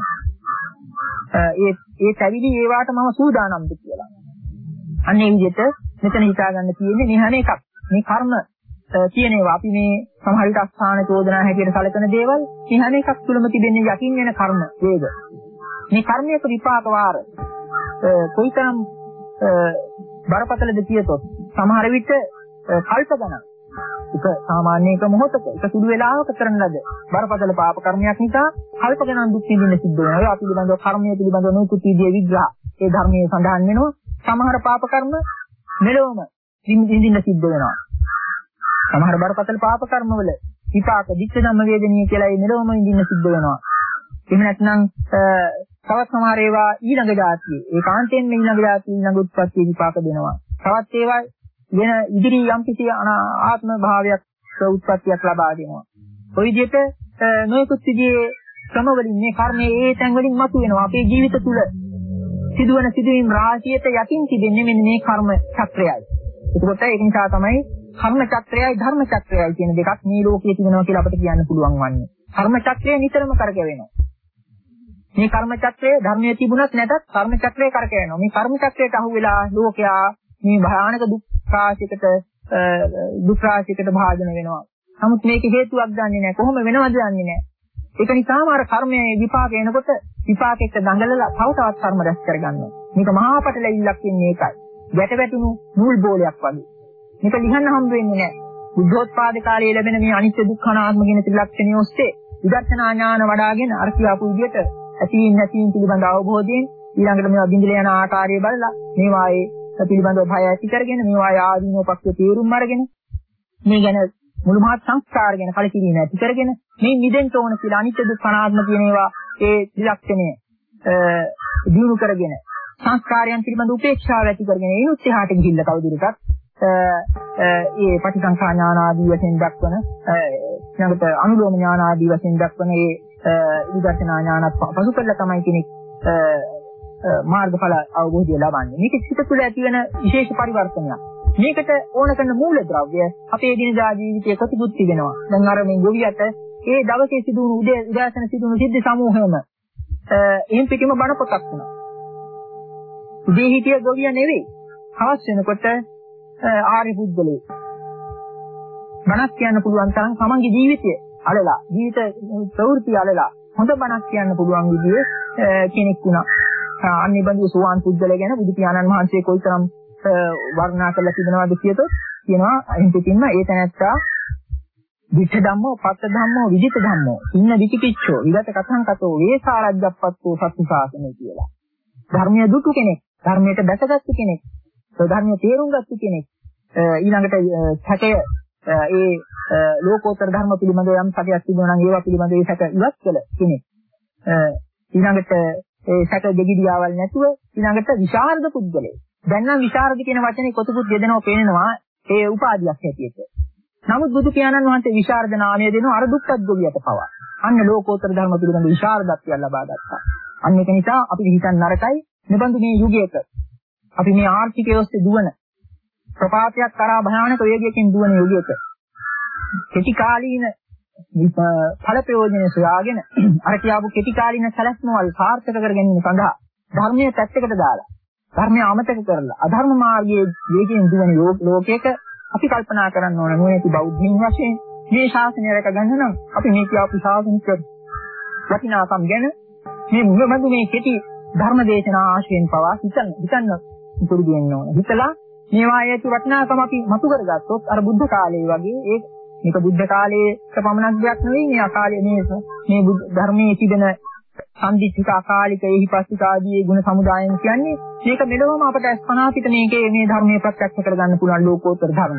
Speaker 2: ඒ ඒ පැවිදි ඒවාට මම සූදානම්ද කියලා. අන්න ඒ විදිහට මෙතන හිතා ගන්න තියෙන්නේ මේ හැම එකක්. මේ කර්ම කියන ඒවා අපි මේ සමහර විට අස්ථාන චෝදනා හැටියට සැලකෙන දේවල් මේ හැම එකක් තුළම තිබෙන යකින් වෙන කර්ම වේග. මේ කර්මයක විපාක වාර කොයිතරම් බරපතලද කියතොත් සමහර විට කල්ප ගණන් එක සාමාන්‍ය එක මොහොතක එක සුළු වේලාවක කරන ලද බරපතල පාප කර්මයක් නිසා කල්ප ගණන් දුක් විඳින්න සිද්ධ වෙනවා. ඒ පිළිබඳව කර්මය පිළිබඳව නොයෙකුත් විදිහේ විග්‍රහ ඒ ධර්මයේ සඳහන් වෙනවා. සමහර පාප කර්ම මෙලොවම විඳින්න සිද්ධ වෙනවා. සමහර බරපතල පාප කර්මවල විපාක දික්ක ධම්ම වේදනීය කියලා ඒ මෙලොවම විඳින්න සිද්ධ වෙනවා. එහෙම නැත්නම් තවත් සමහර ඒවා ඊළඟ જાතියේ ඒකාන්තයෙන්ම ඊළඟ જાතියේ ඊළඟ උත්පත්ති විපාක දෙනවා. තවත් ඒවා වෙන ඉදිරි යම් කිසි ආත්ම භාවයක් උත්පත්තියක් ලබා දෙනවා. ඔය විදිහට නොයෙකුත් විදිහේ ක්‍රමවලින් මේ කර්මයේ ඒ තැන් වලින් මතුවෙනවා. අපේ ජීවිත තුළ සිදුවන සිදුවීම් රාශියට යටින් තිබෙන්නේ මෙන්න මේ කර්ම චක්‍රයයි. ඒකකොට ඒක නිසා තමයි කර්ම චක්‍රයයි ධර්ම චක්‍රයයි කියන දෙකක් මේ ලෝකයේ තිබෙනවා කියලා අපිට කියන්න පුළුවන් වන්නේ. කර්ම චක්‍රය නිතරම කරකැවෙනවා. මේ කර්ම චක්‍රය ධර්මයේ තිබුණත් නැතත් කර්ම චක්‍රය කරකැවෙනවා. මේ කර්ම චක්‍රයට අහු වෙලා ලෝකයා මේ භයානක දුක් රාශියකට දුක් රාශියකට භාජන වෙනවා. නමුත් මේක හේතුවක් දන්නේ නැහැ. කොහොම වෙනවද දන්නේ නැහැ. ඒක නිසාම අර කර්මයේ විපාක එනකොට විපාක එක්ක දඟලලා තව තවත් කර්ම රැස් කරගන්නවා. මේක මහා පටලැවිල්ලක් වෙන්නේ ඒකයි. ගැට වැටුණු නූල් බෝලයක් වගේ. මේක ලිහන්න හම්බ වෙන්නේ නැහැ. බුද්ධෝත්පාද කාලයේ ලැබෙන මේ අනිත්‍ය දුක්ඛ අනාත්ම කියන ත්‍රිලක්ෂණය ඔස්සේ විදර්ශනා ඥාන වඩ아가ගෙන අර කියාපු විදිහට ඇතිවීම නැතිවීම පිළිබඳ අවබෝධයෙන් ඊළඟට මේවා බිඳිලා යන ආකාරය බලලා මේවායේ පිළිබඳව භය ඇති කරගෙන මේවායේ ආදීනෝපක්ෂ තේරුම් අරගෙන මේ ගැන මුළු මහත් සංස්කාර ගැන කලකිරීම ඇති කරගෙන මේ නිදෙන්න ඕන කියලා අනිත්‍ය දුක්ඛ අනාත්ම කියන ඒවා ඒ ත්‍රිලක්ෂණය දිනු කරගෙන සංස්කාරයන් පිළිබඳ උපේක්ෂාව ඇති කරගෙන ඒ උත්සාහයට ගිහිල්ලා තවදුරටත් ඒ පටිසංඛා ඥාන ආදී වශයෙන් දක්වන ඊළඟට අනුලෝම ඥාන ආදී වශයෙන් දක්වන ඒ විදර්ශනා ඥානත් පසු කරලා තමයි කෙනෙක් මාර්ගඵල අවබෝධය ලබන්නේ. මේක සිත තුළ ඇති වෙන විශේෂ පරිවර්තනයක්. මේකට ඕන කරන මූල ද්‍රව්‍ය අපේ දිනදා ජීවිතයේ කොතිපුත් තිබෙනවා. දැන් අර මේ ගොවියට ඒ දවසේ සිදුවුණු උදේ උදෑසන සිදුවුණු සිද්ධි සමූහයම එහෙන් පිටිම බණ පොතක් වුණා. උදේ හිටිය ගොවිය නෙවෙයි. හවස් වෙනකොට ආර්ය පුද්ගලෙක්. බණක් කියන්න පුළුවන් තරම් තමන්ගේ ජීවිතය අලලා ජීවිත ප්‍රවෘත්ති අලලා හොඳ බණක් කියන්න පුළුවන් විදිහේ කෙනෙක් වුණා. අන්නේ බඳු සෝවාන් පුද්ගලයා ගැන බුදු පියාණන් වහන්සේ කොයිතරම් වර්ණනා කරලා තිබෙනවද කියතොත් කියනවා අයින් පිටින්ම ඒ තැනැත්තා විච්ඡ ධම්මෝ පත්ත ධම්මෝ විදිත ධම්මෝ ඉන්න විචිකිච්ඡෝ විගත කතං කතෝ වේසාරජ්ජප්පත්තෝ සත්තු ශාසනය කියලා. ධර්මයේ දුටු කෙනෙක්, ධර්මයට දැසගත්තු කෙනෙක්, ධර්මයේ තේරුම් ගත්තු කෙනෙක්, ඊළඟට සැකය ඒ ලෝකෝත්තර ධර්ම පිළිබඳව යම් සැකයක් තිබුණා නම් ඒවා පිළිබඳව ඒ සැක ඉවත් කළ කෙනෙක්. ඊළඟට ඒ සැක දෙගිඩියාවල් නැතුව ඊළඟට විශාරද පුද්ගලයෙක්. දැන් නම් විශාරද කියන වචනේ කොතකුත් දෙදෙනව පේනවා ඒ උපාධියක් හැටියට. නමුත් බුදු පියාණන් වහන්සේ විශාරද නාමය දෙනවා අර දුක්ඛත් ගොවියට පවා. අන්න ලෝකෝත්තර ධර්ම පිළිබඳ විශාරදත්වය ලබා ගත්තා. අන්න ඒක නිසා අපි හිතන්න නරකයි මෙබඳු මේ යුගයක අපි මේ ආර්ථිකය ඔස්සේ දුවන ප්‍රපාතයක් කරා භයානක වේගයකින් දුවන යුගයක කෙටි කාලීන ඵල ප්‍රයෝජන සොයාගෙන අර කියාපු කෙටි කාලීන සැලැස්මවල් සාර්ථක කර ගැනීම සඳහා ධර්මයේ පැත්තකට දාලා ධර්මය අමතක කරලා අධර්ම මාර්ගයේ වේගයෙන් දුවන ලෝකයක අපි කල්පනා කරන්න ඕන නොනැති බෞද්ධින් වශයෙන් මේ ශාසනය රැක ගන්න නම් අපි මේ කියාපු ශාසනික වටිනාකම් ගැන මේ මුලමඳු මේ කෙටි ධර්ම දේශනා ආශ්‍රයෙන් පවා හිතන්න හිතන්න පුරුදු වෙන්න ඕන. හිතලා මේවා ඇති වටිනාකම අපි මතු කරගත්තොත් අර බුද්ධ කාලයේ වගේ ඒ මේක බුද්ධ කාලයේ පමණක් දෙයක් නෙවෙයි මේ අකාලයේ මේ මේ ධර්මයේ තිබෙන සම්දිත්තික අකාලික එහිපස්සික ආදී ගුණ සමුදායන් කියන්නේ මේක මෙලොවම අපට අස්පනා පිට මේකේ මේ ධර්මයේ ප්‍රත්‍යක්ෂ කරගන්න පුළුවන් ලෝකෝත්තර ධර්ම.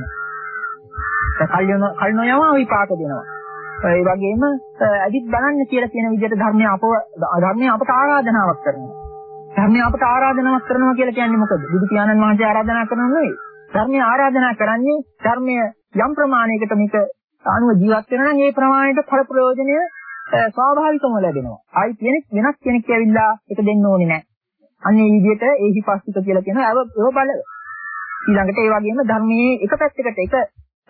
Speaker 2: ඒ කල්යන කල්නෝයම විපාක දෙනවා. ඒ වගේම අදිත් බලන්න කියලා කියන විදිහට ධර්මය අප ධර්මය අපට ආරාධනාවක් කරනවා. ධර්මය අපට ආරාධනාවක් කරනවා කියලා කියන්නේ මොකද? බුදු පියාණන් වහන්සේ ආරාධනා කරනවා නෙවෙයි. ධර්මය ආරාධනා කරන්නේ ධර්මය යම් ප්‍රමාණයකට මේක අනුව ජීවත් වෙනවා නම් ඒ ප්‍රමාණයට ඵල ප්‍රයෝජනය ස්වාභාවිකවම ලැබෙනවා. ආයි කෙනෙක් වෙනස් කෙනෙක් ඇවිල්ලා ඒක දෙන්න ඕනේ නැහැ. අන්න ඒ විදිහට ඒහිපස්සික කියලා කියන ඒව ඒව බලව. ඊළඟට ඒ වගේම ධර්මයේ එක පැත්තකට එක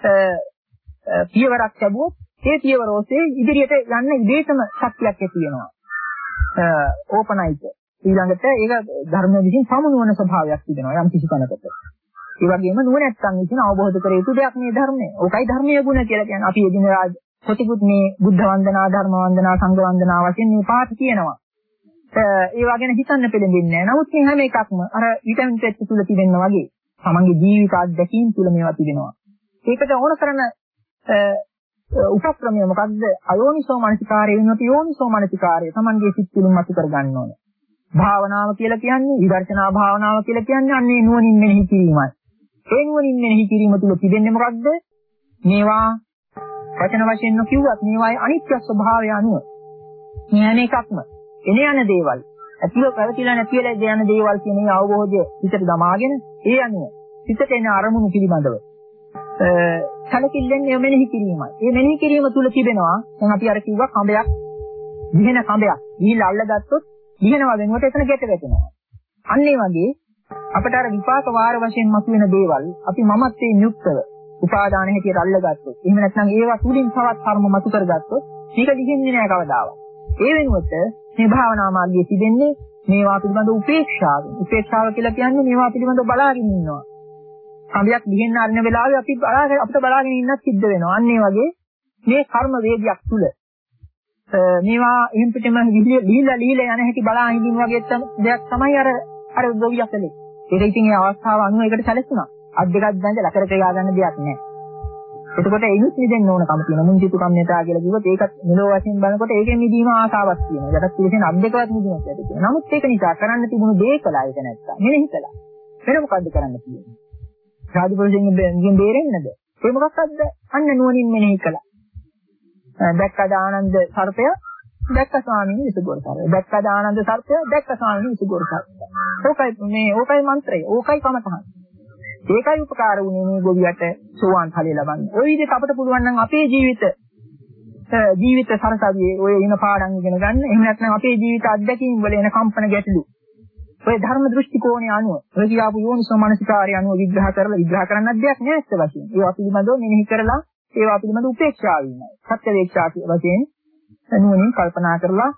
Speaker 2: පියවරක් ලැබුවොත් ඒ පියවර ඔස්සේ ඉදිරියට යන්න ඉබේටම ශක්තියක් ඇති වෙනවා. ඕපනයික. ඊළඟට ඒක ධර්මයේ විසින් සමුනුවන ස්වභාවයක් තිබෙනවා යම් කිසි කෙනෙකුට. ඒ වගේම නුවණැත්තන් විසින් අවබෝධ කර යුතු දෙයක් මේ ධර්මය. ඕකයි ධර්මයේ ගුණ කියලා කියන්නේ. අපි එදිනෙදා කොටිකුත් මේ බුද්ධ වන්දනා, ධර්ම වන්දනා, සංඝ වන්දනා වශයෙන් මේ පාඨ කියනවා. ඒවා ගැන හිතන්න පෙළඹෙන්නේ නැහැ. නමුත් මේ හැම එකක්ම අර විටමින් පෙට්ට තුල තිබෙනා වගේ තමන්ගේ ජීවිත අත්දැකීම් තුල මේවා තිබෙනවා. ඒකට ඕන කරන උපක්‍රමය මොකක්ද? අයෝනිසෝ මනසිකාරය වෙනකොට යෝනිසෝ මනසිකාරය තමන්ගේ සිත් තුළින් මතු කර ගන්න ඕනේ. භාවනාව කියලා කියන්නේ විදර්ශනා භාවනාව කියලා කියන්නේ අන්නේ නුවණින් මෙනෙහි කිරීමයි. ඒ නුවණින් මෙනෙහි කිරීම තුළ තිබෙන්නේ මොකක්ද? මේවා වචන වශයෙන් නොකියුවත් මේවායේ අනිත්‍ය ස්වභාවය අනුව මේ හැම එකක්ම එන යන දේවල් ඇතිව පැවතිලා නැති වෙලා යන දේවල් කියන මේ අවබෝධය හිතට දමාගෙන ඒ අනුව හිතට එන අරමුණු පිළිබඳව සැලකිල්ලෙන් මෙනෙහි කිරීමයි. මේ මෙනෙහි කිරීම තුළ තිබෙනවා දැන් අපි අර කිව්වා කඹයක් විහෙන කඹයක් ගිහිල්ලා අල්ලගත්තොත් විහෙනවා වෙනකොට එතන ගැට වැටෙනවා. අන්න ඒ වගේ අපට අර විපාක වාර වශයෙන් මතුවෙන දේවල් අපි මමත්වයෙන් යුක්තව උපාදාන හැටියට අල්ලගත්තොත් එහෙම නැත්නම් ඒවා තුලින් තවත් කර්ම මතු කරගත්තොත් මේක දිහින්නේ නැහැ කවදාවත්. ඒ වෙනුවට මේ භාවනා මාර්ගයේ තිබෙන්නේ මේවා පිළිබඳ උපේක්ෂාව. උපේක්ෂාව කියලා කියන්නේ මේවා පිළිබඳ බලාගෙන ඉන්නවා. සම්බයක් දිහෙන්න අරින වෙලාවේ අපි බලාගෙන අපිට බලාගෙන ඉන්නත් සිද්ධ වෙනවා. අන්න ඒ වගේ මේ කර්ම වේගයක් තුල මේවා එහෙම් පිටම ලිහිලා ලිහිලා යන හැටි බලා හිඳින් වගේ දෙයක් තමයි අර අර ගොවියකලේ. ඒක ඉතින් ඒ අවස්ථාව අනුව ඒකට සැලසුණා. අත් දෙකක් දැඳලා ලකර තියා ගන්න දෙයක් නෑ. එතකොට ඒනුත් මිදෙන්න ඕනකම තියෙනවා. මුංජිතු කම්මිතා කියලා කිව්වොත් ඒකත් මෙලෝ වශයෙන් බලනකොට ඒකෙන් මිදීම ආසාවක් තියෙනවා. යටත් පිළිසෙන අත් දෙකවත් මිදීමක් ඇති තියෙනවා. නමුත් ඒක නිසා කරන්න තිබුණු දේ කළා ඒක නැත්තා. මෙනෙහි කළා. වෙන මොකද්ද කරන්න තියෙන්නේ? රාජපුරුෂයන්ගෙන් බේරෙන්නද? ඒ මොකක්ද? අන්න නුවණින් මෙනෙහි කළා. දැක්කද ආනන්ද සර්පය? දැක්ක ස්වාමීන් වහන්සේ ගොරසාර. දැක්කද ආනන්ද සර්පය? දැක්ක ස්වාමීන් වහන්සේ ගොරසාර. ඕකයි මේ ඕකයි මන්ත්‍රය. ඕකයි කමතහන්. ඒකයි උපකාර වුණේ මේ ගොවියට සෝවාන් ඵලය ලබන්න. ওই විදිහට අපිට පුළුවන් නම් අපේ ජීවිත ජීවිත සරසවියේ ඔය ඉන පාඩම් ඉගෙන ගන්න. එහෙම නැත්නම් අපේ ජීවිත අත්දැකීම් වල එන කම්පන ගැටලු ඔය ධර්ම දෘෂ්ටි කෝණය අනුව ඔය කියාපු යෝනිසෝ මනසිකාරය අනුව විග්‍රහ කරලා විග්‍රහ කරන්නත් දෙයක් නෑ ඇත්ත වශයෙන්. ඒවා පිළිබඳව මෙනෙහි කරලා ඒවා පිළිබඳව උපේක්ෂාව වෙනවා. සත්‍ය වේක්ෂා වශයෙන් නුවණින් කල්පනා කරලා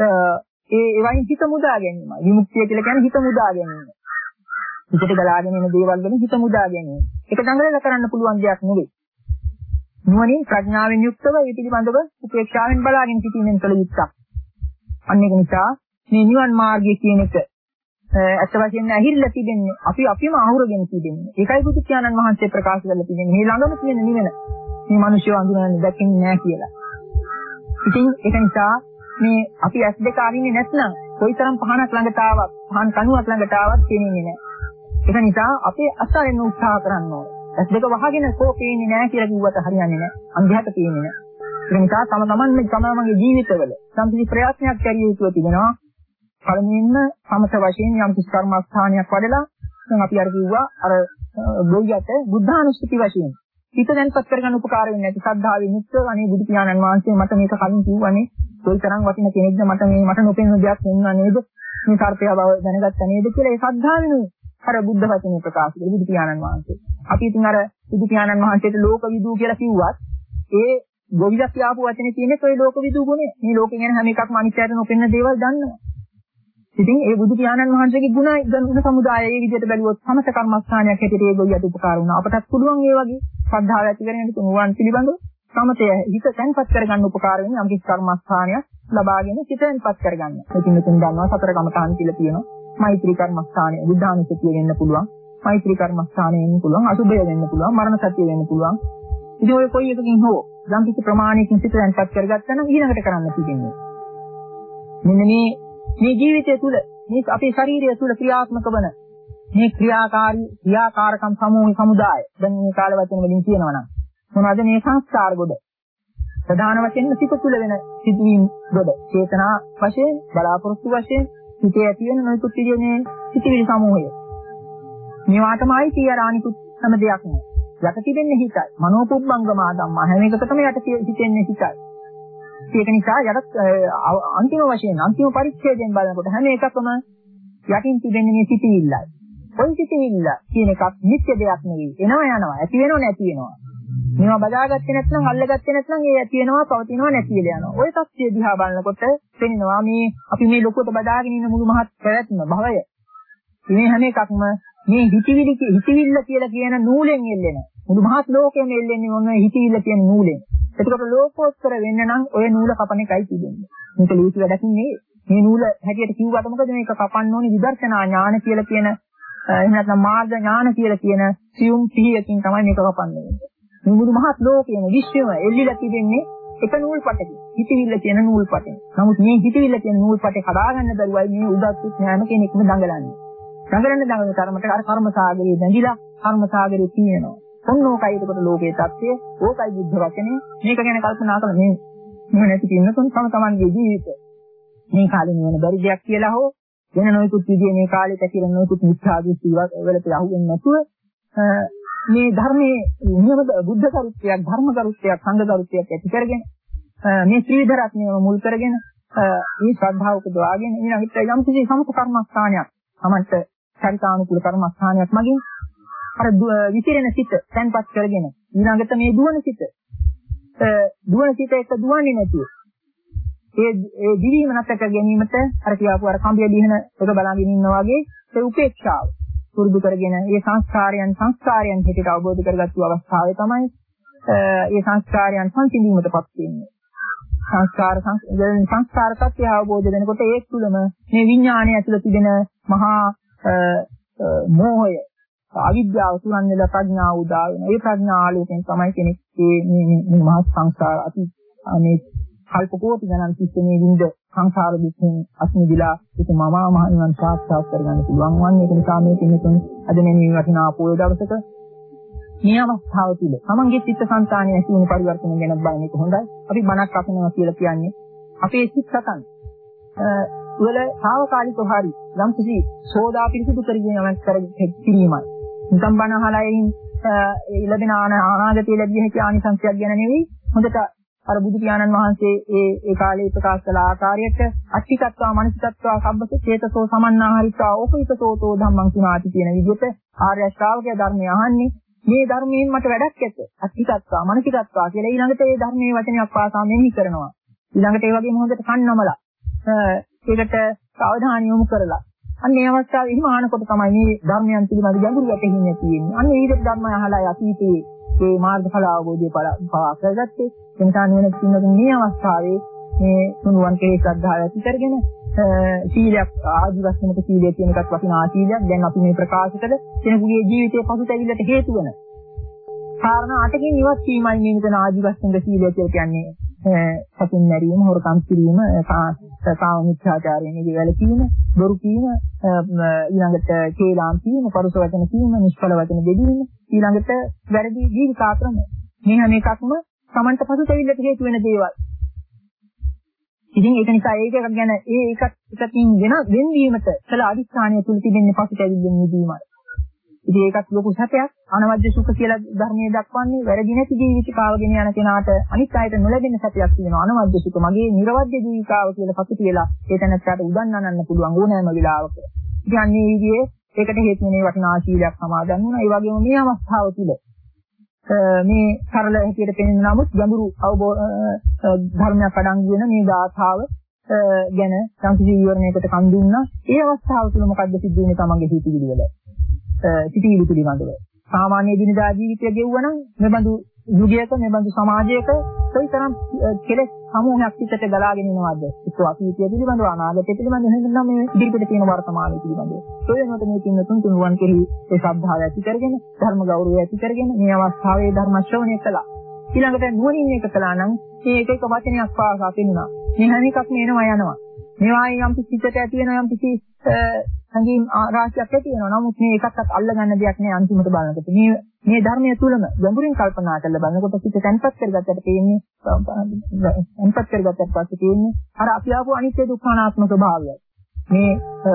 Speaker 2: ඒ ඒවයින් හිත මුදා ගැනීම. විමුක්තිය කියලා කියන්නේ හිත මුදා ගැනීම. හිතට ගලාගෙන එන දේවල් ගැන හිත මුදා ගැනීම. ඒක දඟලලා කරන්න පුළුවන් දෙයක් නෙවෙයි. නුවණින් ප්‍රඥාවෙන් යුක්තව ඒ පිළිබඳව උපේක්ෂාවෙන් බලාගෙන සිටීමෙන් කළ යුත්තක්. අන්න ඒක නිසා මේ නිවන් මාර්ගය කියන එක අත් වශයෙන් ඇහිල්ලා තිබෙන්නේ අපි අපිම අහුරගෙන තිබෙන්නේ. ඒකයි බුදු පියාණන් වහන්සේ ප්‍රකාශ කරලා තිබෙන්නේ මේ ළඟම තියෙන නිවන. මේ මිනිස්සු අඳුනන්නේ දැකින්නේ නැහැ කියලා. ඉතින් ඒක නිසා මේ අපි ඇස් දෙක අරින්නේ නැත්නම් කොයිතරම් පහනක් ළඟට ආවත් පහන් කණුවක් ළඟට ආවත් පේන්නේ නැහැ. ඒක නිසා අපි අසාරෙන් උත්සාහ කරන්න ඕනේ. ඇස් දෙක වහගෙන කෝ පේන්නේ නැහැ කියලා කිව්වට හරියන්නේ නැහැ. අන්ධයාට පේන්නේ නැහැ. ඒ නිසා තම තමන් මේ තමන්ගේ ජීවිතවල සම්පූර්ණ ප්‍රයත්නයක් කරිය යුතුව තිබෙනවා. පළමුවෙන්ම සමත වශයෙන් යම් කිසි කර්මස්ථානයක් වඩලා දැන් අපි අර කිව්වා අර ගොවියට බුද්ධානුස්සති වශයෙන් හිත දැන්පත් කරගන්න උපකාර වෙන්නේ නැති සද්ධාවෙන් යුක්තව අනේ බුදු පියාණන් වහන්සේ මට මේක කලින් කිව්වනේ කොයිතරම් වටින කෙනෙක්ද මට මේ මට නොපෙනෙන දෙයක් වුණා නේද මේ සර්පය බව දැනගත්තා නේද කියලා ඒ සද්ධාවෙන් අර බුද්ධ වචනේ ප්‍රකාශ කළේ බුදු පියාණන් වහන්සේ. අපි ඉතින් අර බුදු පියාණන් වහන්සේට ලෝක විදූ කියලා කිව්වත් ඒ ගොවිලා කියපු වචනේ තියෙන්නේ ඔය ලෝක විදූ ගුණය. මේ ලෝකේ ගැන හැම එකක්ම අනිත්‍යයට නොපෙනෙන දේවල් දන්නවා. ඉතින් ඒ බුදු පියාණන් වහන්සේගේ ගුණ ගුණ සමුදාය ඒ විදිහට බැලුවොත් සමත කර්මස්ථානයක් හැටියට ඒ ගොවියට උපකාර වුණා. අපටත් පුළුවන් ඒ වගේ ශ්‍රද්ධාව ඇති කරගෙන තුනුවන් පිළිබඳව සමතය හිත තැන්පත් කරගන්න උපකාර වෙන යම් කිසි කර්මස්ථානයක් ලබාගෙන හිත තැන්පත් කරගන්න. ඉතින් මෙතන දන්නවා සතර කමඨාන් කියලා තියෙනවා. මෛත්‍රී කර්මස්ථානය බුද්ධානුස්සතිය වෙන්න පුළුවන්. මෛත්‍රී කර්මස්ථානය වෙන්න පුළුවන්. අසුභය වෙන්න පුළුවන්. මරණ සතිය වෙන්න පුළුවන්. ඉතින් ඔය කොයි එකකින් හෝ යම් කිසි ප්‍රමාණයකින් හිත තැන්පත් කරගත්තා නම් ඊළඟට කරන්න තියෙන්නේ. මෙන්න මේ මේ ජීවිතය තුළ මේ අපේ ශරීරය තුළ ක්‍රියාත්මක වන මේ ක්‍රියාකාරී ක්‍රියාකාරකම් සමූහ සමුදාය දැන් මේ කාල වචන වලින් කියනවා නම් මොනවද මේ සංස්කාර ගොඩ ප්‍රධාන වශයෙන් සිත තුළ වෙන සිදුවීම් ගොඩ චේතනා වශයෙන් බලාපොරොත්තු වශයෙන් හිතේ ඇති වෙන නොයෙකුත් විදිහේ සිතිවිලි සමූහය මේවාටමයි කියලානිකුත් හැම දෙයක් නෑ යට තිබෙන්නේ හිතයි මනෝපුබ්බංගමා ධම්මා හැම එකකටම යට හිතෙන්නේ හිතයි ඒක නිසා යට අන්තිම වශයෙන් අන්තිම පරිච්ඡේදයෙන් බලනකොට හැම එකකම යටින් තිබෙන්නේ මේ සිතිවිල්ලයි. ඔය සිතිවිල්ල කියන එකක් නිත්‍ය දෙයක් නෙවෙයි. එනවා යනවා. ඇති වෙනව නැති වෙනවා. මේවා බදාගත්තේ නැත්නම් අල්ලගත්තේ නැත්නම් ඒ ඇති වෙනවා පවතිනවා නැති වෙලා යනවා. ඔය තත්ත්වය දිහා බලනකොට පෙනෙනවා මේ අපි මේ ලොකුවට බදාගෙන ඉන්න මුළු මහත් ප්‍රයත්න භවය. මේ හැම එකක්ම මේ හිතවිලි හිතවිල්ල කියලා කියන නූලෙන් එල්ලෙන. මුළු මහත් ලෝකෙම එල්ලෙන්නේ මොන හිතවිල්ල කියන නූලෙන්. එතකොට ලෝකෝත්තර වෙන්න නම් ඔය නූල කපන එකයි තිබෙන්නේ. මේක ලීසි වැඩක් නෙවෙයි. මේ නූල හැටියට කිව්වට මොකද මේක කපන්න ඕනේ විදර්ශනා ඥාන කියලා කියන එහෙම නැත්නම් මාර්ග ඥාන කියලා කියන සියුම් පිහියකින් තමයි මේක කපන්නේ. මේ මුළු මහත් ලෝකයේම විශ්වයම එල්ලිලා තිබෙන්නේ එක නූල් පටකින්. හිතවිල්ල කියන නූල් පටෙන්. නමුත් මේ හිතවිල්ල කියන නූල් පටේ කඩා ගන්න බැරුවයි මේ උදත් ඥාන කෙනෙක්ම දඟලන්නේ. දඟලන දඟලන තරමට අර කර්ම සාගරේ දැඟිලා කර්ම සාගරේ තියෙනවා. ඔන්නෝකයි එතකොට ලෝකයේ தත්ත්වය, ඕකයි බුද්ධ වචනේ. මේක ගැන කල්පනා කරලා මේ මොන නැති කින්නතුන් තම තමන්ගේ ජීවිතය. මේ කාලේ නෙවෙන බැරි දෙයක් කියලා හෝ වෙන නොයෙකුත් විදිහේ මේ කාලේ ඇතිරෙන නොයෙකුත් මිත්‍යා දෘෂ්ටි වලට අහු වෙන්නේ නැතුව මේ ධර්මයේ නියම බුද්ධ කරුත්වයක්, ධර්ම කරුත්වයක්, සංඝ කරුත්වයක් ඇති කරගෙන මේ ත්‍රිවිධ රත්නයම මුල් කරගෙන මේ ශ්‍රද්ධාව උපදවාගෙන ඊළඟට යම් කිසි සමත කර්මස්ථානයක් සමන්ත චරිතානුකූල කර්මස්ථානයක් මගින් අර විසිරෙන සිත තැන්පත් කරගෙන ඊළඟට මේ දුවන සිත දුවන සිත එක දුවන්නේ නැතුව ඒ ඒ දිවීම නැතක ගැනීමට අර කියාපු අර කම්බිය දිහන එක බලාගෙන ඉන්නා වගේ ඒ උපේක්ෂාව පුරුදු කරගෙන ඒ සංස්කාරයන් සංස්කාරයන් හිතට අවබෝධ කරගත්තු අවස්ථාවේ තමයි ඒ සංස්කාරයන් සංසිඳීමටපත් වෙන්නේ. සංස්කාර සංස්කාර තත්ත්වය අවබෝධ වෙනකොට ඒ තුළම මේ විඥාණය ඇතුළත තිබෙන මහා මෝහය අවිද්‍යාව තුරන් වෙලා ප්‍රඥාව උදා වෙනවා. ඒ ප්‍රඥා ආලෝකයෙන් තමයි කෙනෙක් මේ මේ මහා සංස්කාර අති මේ කල්ප කෝටි ගණන් තිස්සේ මේ විඳ සංසාර දුකින් අස්මිදිලා ඒක මම මහ නිවන් සාක්ෂාත් කරගන්න පුළුවන් වන්නේ. ඒක නිසා මේ කෙනෙකුන් අද මේ වටිනා පොය දවසක මේ අවස්ථාව තුළ තමන්ගේ චිත්ත සංතානය ඇති වෙන පරිවර්තන ගැන බලන එක හොඳයි. අපි මනක් අපිනවා කියලා කියන්නේ අපේ චිත්ත සතන් වල සාවකාලිකව හරි යම් කිසි සෝදා පිරිසිදු කරගෙන යමක් කර කිරීමයි. නිකම් බණ අහලා එයින් ලැබෙන අනාගතයේ ලැබිය හැකි ආනිසංසයක් ගැන නෙවෙයි. හොඳට අර බුදු පියාණන් වහන්සේ ඒ ඒ කාලේ ප්‍රකාශ කළ ආකාරයට අට්ඨිකත්වා මනසිකත්වා සම්බත චේතසෝ සමන්නාහරිතා ඕපිතසෝතෝ ධම්මං සුනාති කියන විදිහට ආර්ය ශ්‍රාවකයා ධර්මය අහන්නේ මේ ධර්මයෙන් මට වැඩක් ඇත. අට්ඨිකත්වා මනසිකත්වා කියලා ඊළඟට ඒ ධර්මයේ වචනයක් පාසා මෙහි කරනවා. ඊළඟට ඒ වගේම හොඳට කන්නමලා ඒකට අවධානය යොමු කරලා අන්න ඒ අවස්ථාවේ එහෙම ආනකොට තමයි මේ ධර්මයන් පිළිබඳ ගැඹුරු වැටහීමක් තියෙන්නේ. අන්න ඒ විදිහට ධර්මය අහලා අතීතයේ මේ මාර්ගඵල අවබෝධය පවා කරගත්තේ. ඒ නිසා නුවණ පින්නතුන් මේ අවස්ථාවේ මේ තුනුවන් කෙරේ ශ්‍රද්ධාව ඇති කරගෙන සීලයක් ආදි වශයෙන්ක සීලය කියන එකත් වටිනා සීලයක්. දැන් අපි මේ ප්‍රකාශ කළ කෙනෙකුගේ ජීවිතයේ පසුතැවිල්ලට හේතු වෙන කාරණා අටකින් ඉවත් වීමයි මේ මෙතන ආදි වශයෙන්ක සීලය කියලා කියන්නේ. සතුන් මැරීම, හොරකම් කිරීම, කාම මිත්‍යාචාරයෙන් වැළකීම, බොරු කීම, ඊළඟට කේලාම් කීම, පරුස වචන කීම, නිෂ්ඵල වචන දෙදීම, ඊළඟට වැරදි ජීවිතාක්‍රම. මේ හැම එකක්ම Samanta පසුතැවිල්ලට හේතු වෙන දේවල්. ඉතින් ඒක නිසා ඒක ගැන ඒ එකක් එකකින් වෙන වෙන්වීමට කළ අදිස්ථානය තුල තිබෙන්නේ පසුතැවිල්ලෙන් මිදීමයි. ඉතින් ඒකත් ලොකු සැපයක්. අනවජ්‍ය සුඛ කියලා ධර්මයේ දක්වන්නේ වැරදි නැති ජීවිත කාවගෙන යන කෙනාට අනිත් අයට නොලැබෙන සැපයක් තියෙනවා. අනවජ්‍ය සුඛ මගේ නිර්වද්‍ය ජීවිතාව කියලා පසු කියලා ඒ තැනට උදන්නන්නන්න පුළුවන් ඕනෑම වෙලාවක. ඉතින් අන්නේ විදිහේ ඒකට හේතු වෙනේ වටිනා සීලයක් සමාදන් වුණා. ඒ වගේම මේ අවස්ථාව තුල මේ සරල හැටියට පෙනෙන නමුත් ගැඹුරු අවබෝධ ධර්මයක් අඩංගු වෙන මේ ගාථාව ගැන සංකීර්ණ විවරණයකට කන් දුන්නා. ඒ අවස්ථාව තුල මොකද්ද සිද්ධ වෙන්නේ තමන්ගේ හිතවිලි වල? සිටිවිලි පිළිබඳව. සාමාන්‍ය දිනදා ජීවිතය ගෙවුවනම් මෙබඳු යුගයක මෙබඳු සමාජයක කොයිතරම් කෙලෙස් සමූහයක් පිටට ගලාගෙන එනවද? ඒක අතීතය පිළිබඳව අනාගතය පිළිබඳව නෙවෙයි මේ ඉදිරියට තියෙන වර්තමානයේ පිළිබඳව. ඒ වෙනකොට මේ තින්න තුන් තුනුවන් කෙරෙහි ඒ ශ්‍රද්ධාව ඇති කරගෙන ධර්ම ගෞරවය ඇති කරගෙන මේ අවස්ථාවේ ධර්ම ශ්‍රවණය කළා. ඊළඟට නුවණින් එක කළා නම් මේ එක එක වචනයක් පාසා පෙන්නුණා. මේ හැම එකක්ම එනවා යනවා. මේවායින් යම් කිසි සිතට ඇති වෙන යම් කිසි සංගීම් රාශියක් ඇති වෙනවා. නමුත් මේ එකක්වත් අල්ලගන්න දෙයක් නෑ අන්තිමට බලනකොට. මේ මේ ධර්මයේ තුලම ගැඹුරින් කල්පනා කරලා බලනකොට සිත තැන්පත් කරගත්තට තියෙන්නේ තැන්පත් කරගත්තට පස්සේ තියෙන්නේ අර අපි ආපු අනිත්‍ය දුක්ඛ අනාත්ම ස්වභාවය. මේ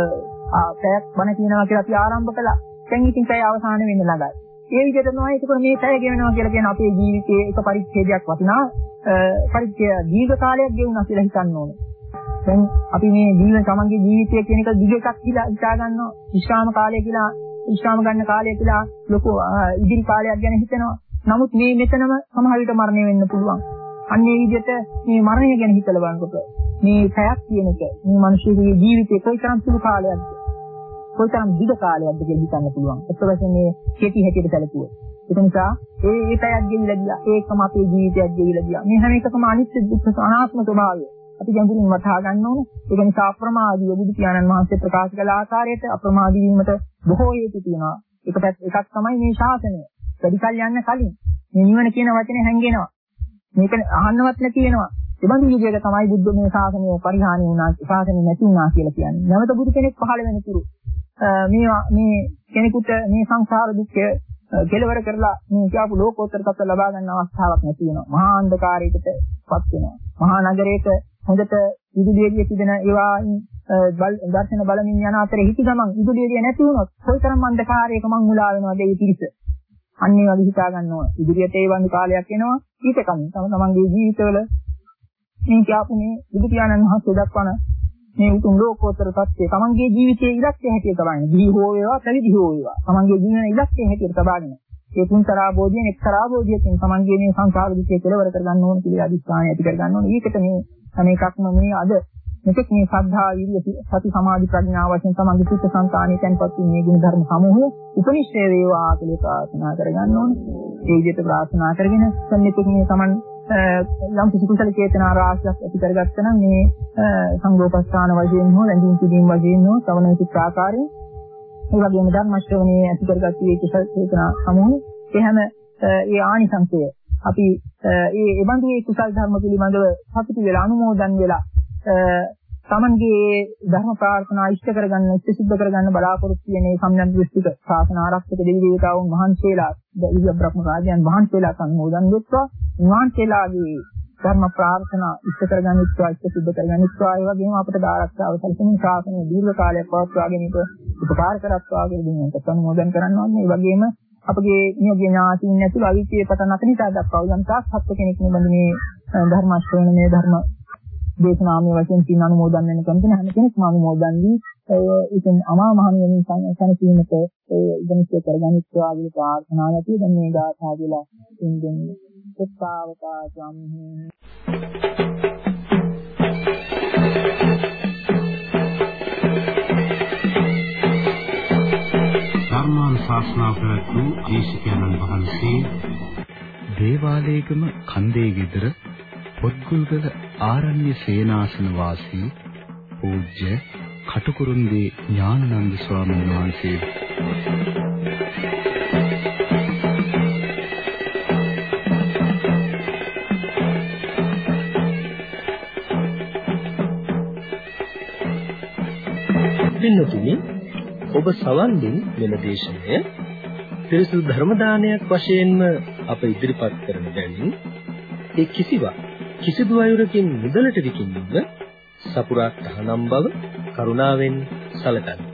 Speaker 2: පැයක් බණ කියනවා කියලා අපි ආරම්භ කළා. දැන් ඉතින් පැය අවසාන වෙන්න ළඟයි. ඒ විදිහට තමයි ඒක මේ පැය ගෙවනවා කියලා කියන අපේ ජීවිතයේ එක පරිච්ඡේදයක් වටිනා පරිච්ඡේද දීර්ඝ කාලයක් ගෙවුණා කියලා හිතන්න ඕනේ. දැන් අපි මේ ජීවන සමගිය ජීවිතය කියන එක දිග එකක් කියලා හිතා ගන්නවා. විශ්‍රාම කාලය කියලා විශ්‍රාම ගන්න කාලය කියලා ලොකු ඉදිරි කාලයක් ගැන හිතනවා. නමුත් මේ මෙතනම සමහර විට මරණය වෙන්න පුළුවන්. අන්න ඒ විදිහට මේ මරණය ගැන හිතලා බලනකොට මේ පැයක් කියන එක මේ මිනිස්සුගේ ජීවිතේ කොයිතරම් සුළු කාලයක්ද කොයිතරම් දිග කාලයක්ද කියලා හිතන්න පුළුවන්. ඒක වශයෙන් මේ කෙටි හැටියට සැලකුවොත්. ඒක නිසා ඒ ඒ පැයක් ගෙවිලා ගියා. ඒකම අපේ ජීවිතයක් ගෙවිලා ගියා. මේ හැම එකකම අනිත්‍ය දුක්ඛ අනාත්ම ස්වභාවය අපි ගැඹුරින් වටහා ගන්න ඕනේ. ඒක නිසා අප්‍රමාදීව බුදු පියාණන් වහන්සේ ප්‍රකාශ කළ ආකාරයට අප්‍රමාදී වීමට බොහෝ හේතු තියෙනවා. එක එකක් තමයි මේ ශාසනය. වැඩිකල් යන්න කලින් මේ නිවන කියන වචනේ හැංගෙනවා. මේක අහන්නවත් නැති වෙනවා. ඒ බඳු විදිහක තමයි බුද්ධ මේ ශාසනය පරිහානි වුණා, ශාසනය නැති වුණා කියලා කියන්නේ. නැවත බුදු කෙනෙක් පහළ වෙන තුරු මේ මේ කෙනෙකුට මේ සංසාර දුක්ඛය කෙලවර කරලා මේ කියපු ලෝකෝත්තර තත්ත්ව ලබා ගන්න අවස්ථාවක් නැති වෙනවා. මහා අන්ධකාරයකටපත් වෙනවා. මහා නගරයක හොඳට විදුලිය තිබෙන ඒවා දර්ශන බලමින් යන අතරේ හිත ගමන් විදුලිය නැති වුණොත් කොයිතරම් අන්ධකාරයක මං මුලා වෙනවද ඒ පිරිස. අන්න ඒ වගේ හිතා ගන්න ඕන. ඉදිරියට ඒ වගේ කාලයක් එනවා. ඊට කලින් තම තමන්ගේ ජීවිතවල මේ කියපු මේ බුදු පියාණන් වහන්සේ දක්වන මේ උතුම් ලෝකෝත්තර තත්ත්වය තමන්ගේ ජීවිතයේ ඉලක්කය හැටියට තබන්නේ. දී හෝ වේවා, පැවිදි හෝ වේවා. තමන්ගේ ජීවන ඉලක්කය හැටියට තබන්නේ. ඒ තුන්තරාබෝධියෙන් එක්තරාබෝධියකින් තමන්ගේ මේ සංසාර දුකේ කෙලවර කර ගන්න ඕන කියලා අදිස්ථානය ඇති කර ගන්න ඕන. ඒකට මේ හැම එකක්ම මේ අද මෙතෙක් මේ ශ්‍රද්ධා, විරිය, සති, සමාධි, ප්‍රඥා වශයෙන් තමන්ගේ චිත්ත සංතානයේ තැන්පත් වූ මේ ගුණ ධර්ම සමූහය උපනිශ්‍රේ වේවා කියලා ප්‍රාර්ථනා කරගන්න ඕනේ. ඒ විදිහට ප්‍රාර්ථනා කරගෙන සම්මිතක මේ තමන් යම් කිසි කුසල චේතනා රාශියක් ඇති කරගත්තා නම් මේ සංඝෝපස්ථාන වශයෙන් හෝ රැඳීම් පිළිම් වශයෙන් හෝ සවන සිත් ආකාරයෙන් ඒ වගේම ධර්ම ශ්‍රවණයේ ඇති කරගත්තී මේ කුසල චේතනා සමූහය ඒ හැම ඒ ආනිසංසය අපි ඒ ඒබඳු ඒ කුසල ධර්ම පිළිබඳව සතුටු වෙලා අනුමෝදන් වෙලා තමන්ගේ ධර්ම ප්‍රාර්ථනා ඉෂ්ට කරගන්න, ඉෂ්ට සිද්ධ කරගන්න බලාපොරොත්තු වෙන මේ සම්යම් දෘෂ්ටික ශාසන ආරක්ෂක දෙවි දේවතාවුන් වහන්සේලා, දිව්‍ය බ්‍රහ්ම රාජයන් වහන්සේලා සම්මෝදන් වෙත්වා, උන්වහන්සේලාගේ ධර්ම ප්‍රාර්ථනා ඉෂ්ට කරගන්නිත්වා, ඉෂ්ට සිද්ධ කරගන්නිත්වා, ඒ වගේම අපට ආරක්ෂාව සැලසෙන ශාසනය දීර්ඝ කාලයක් පවත්වා ගැනීමට උපකාර කරත්වා කියලා දෙන්නට සම්මෝදන් කරනවා. ඒ වගේම අපගේ නියෝග්‍ය ඥාතීන් ඇතුළු අවිචේ පටන් අකනිතා දක්වා යම් තාක් සත්‍ය කෙනෙක් නෙබඳ මේ ධර්ම ශ්‍රවණයේ ධර්ම දේශනාමය වශයෙන් තින් අනුමෝදන් වෙන කෙනෙක් හැම කෙනෙක්ම අනුමෝදන් වී ඒ ඉතින් අමා මහ නිවනින් සංසනසීමට ඒ ඉදමිච්ච කරගනිත්වා කියලා ප්‍රාර්ථනා ඇති. දැන් මේ ගාථා කියලා තින් දෙන්නේ සත්තාවතා සම්හි
Speaker 3: ධර්මානුශාසනා ප්‍රවතු දේශකයන්න් වහන්සේ
Speaker 1: දේවාලේගම කන්දේ ගෙදර පොත්ගුල්ගල ආරණ්‍ය සේනාසන වාසී පූජ්‍ය කටුකුරුන්දී ඥානানন্দ ස්වාමීන් වහන්සේ
Speaker 4: පින්නතුනි, ඔබ සවන් දෙන මෙම දේශනය පිරිසුදු ධර්ම දානයක් වශයෙන්ම අප ඉදිරිපත් කරන බැවින් ඒ කිසිවක් කිසිදු අයුරකින් මුදලට විකිණීම සපුරා තහනම් බව කරුණාවෙන් සැලකන්න.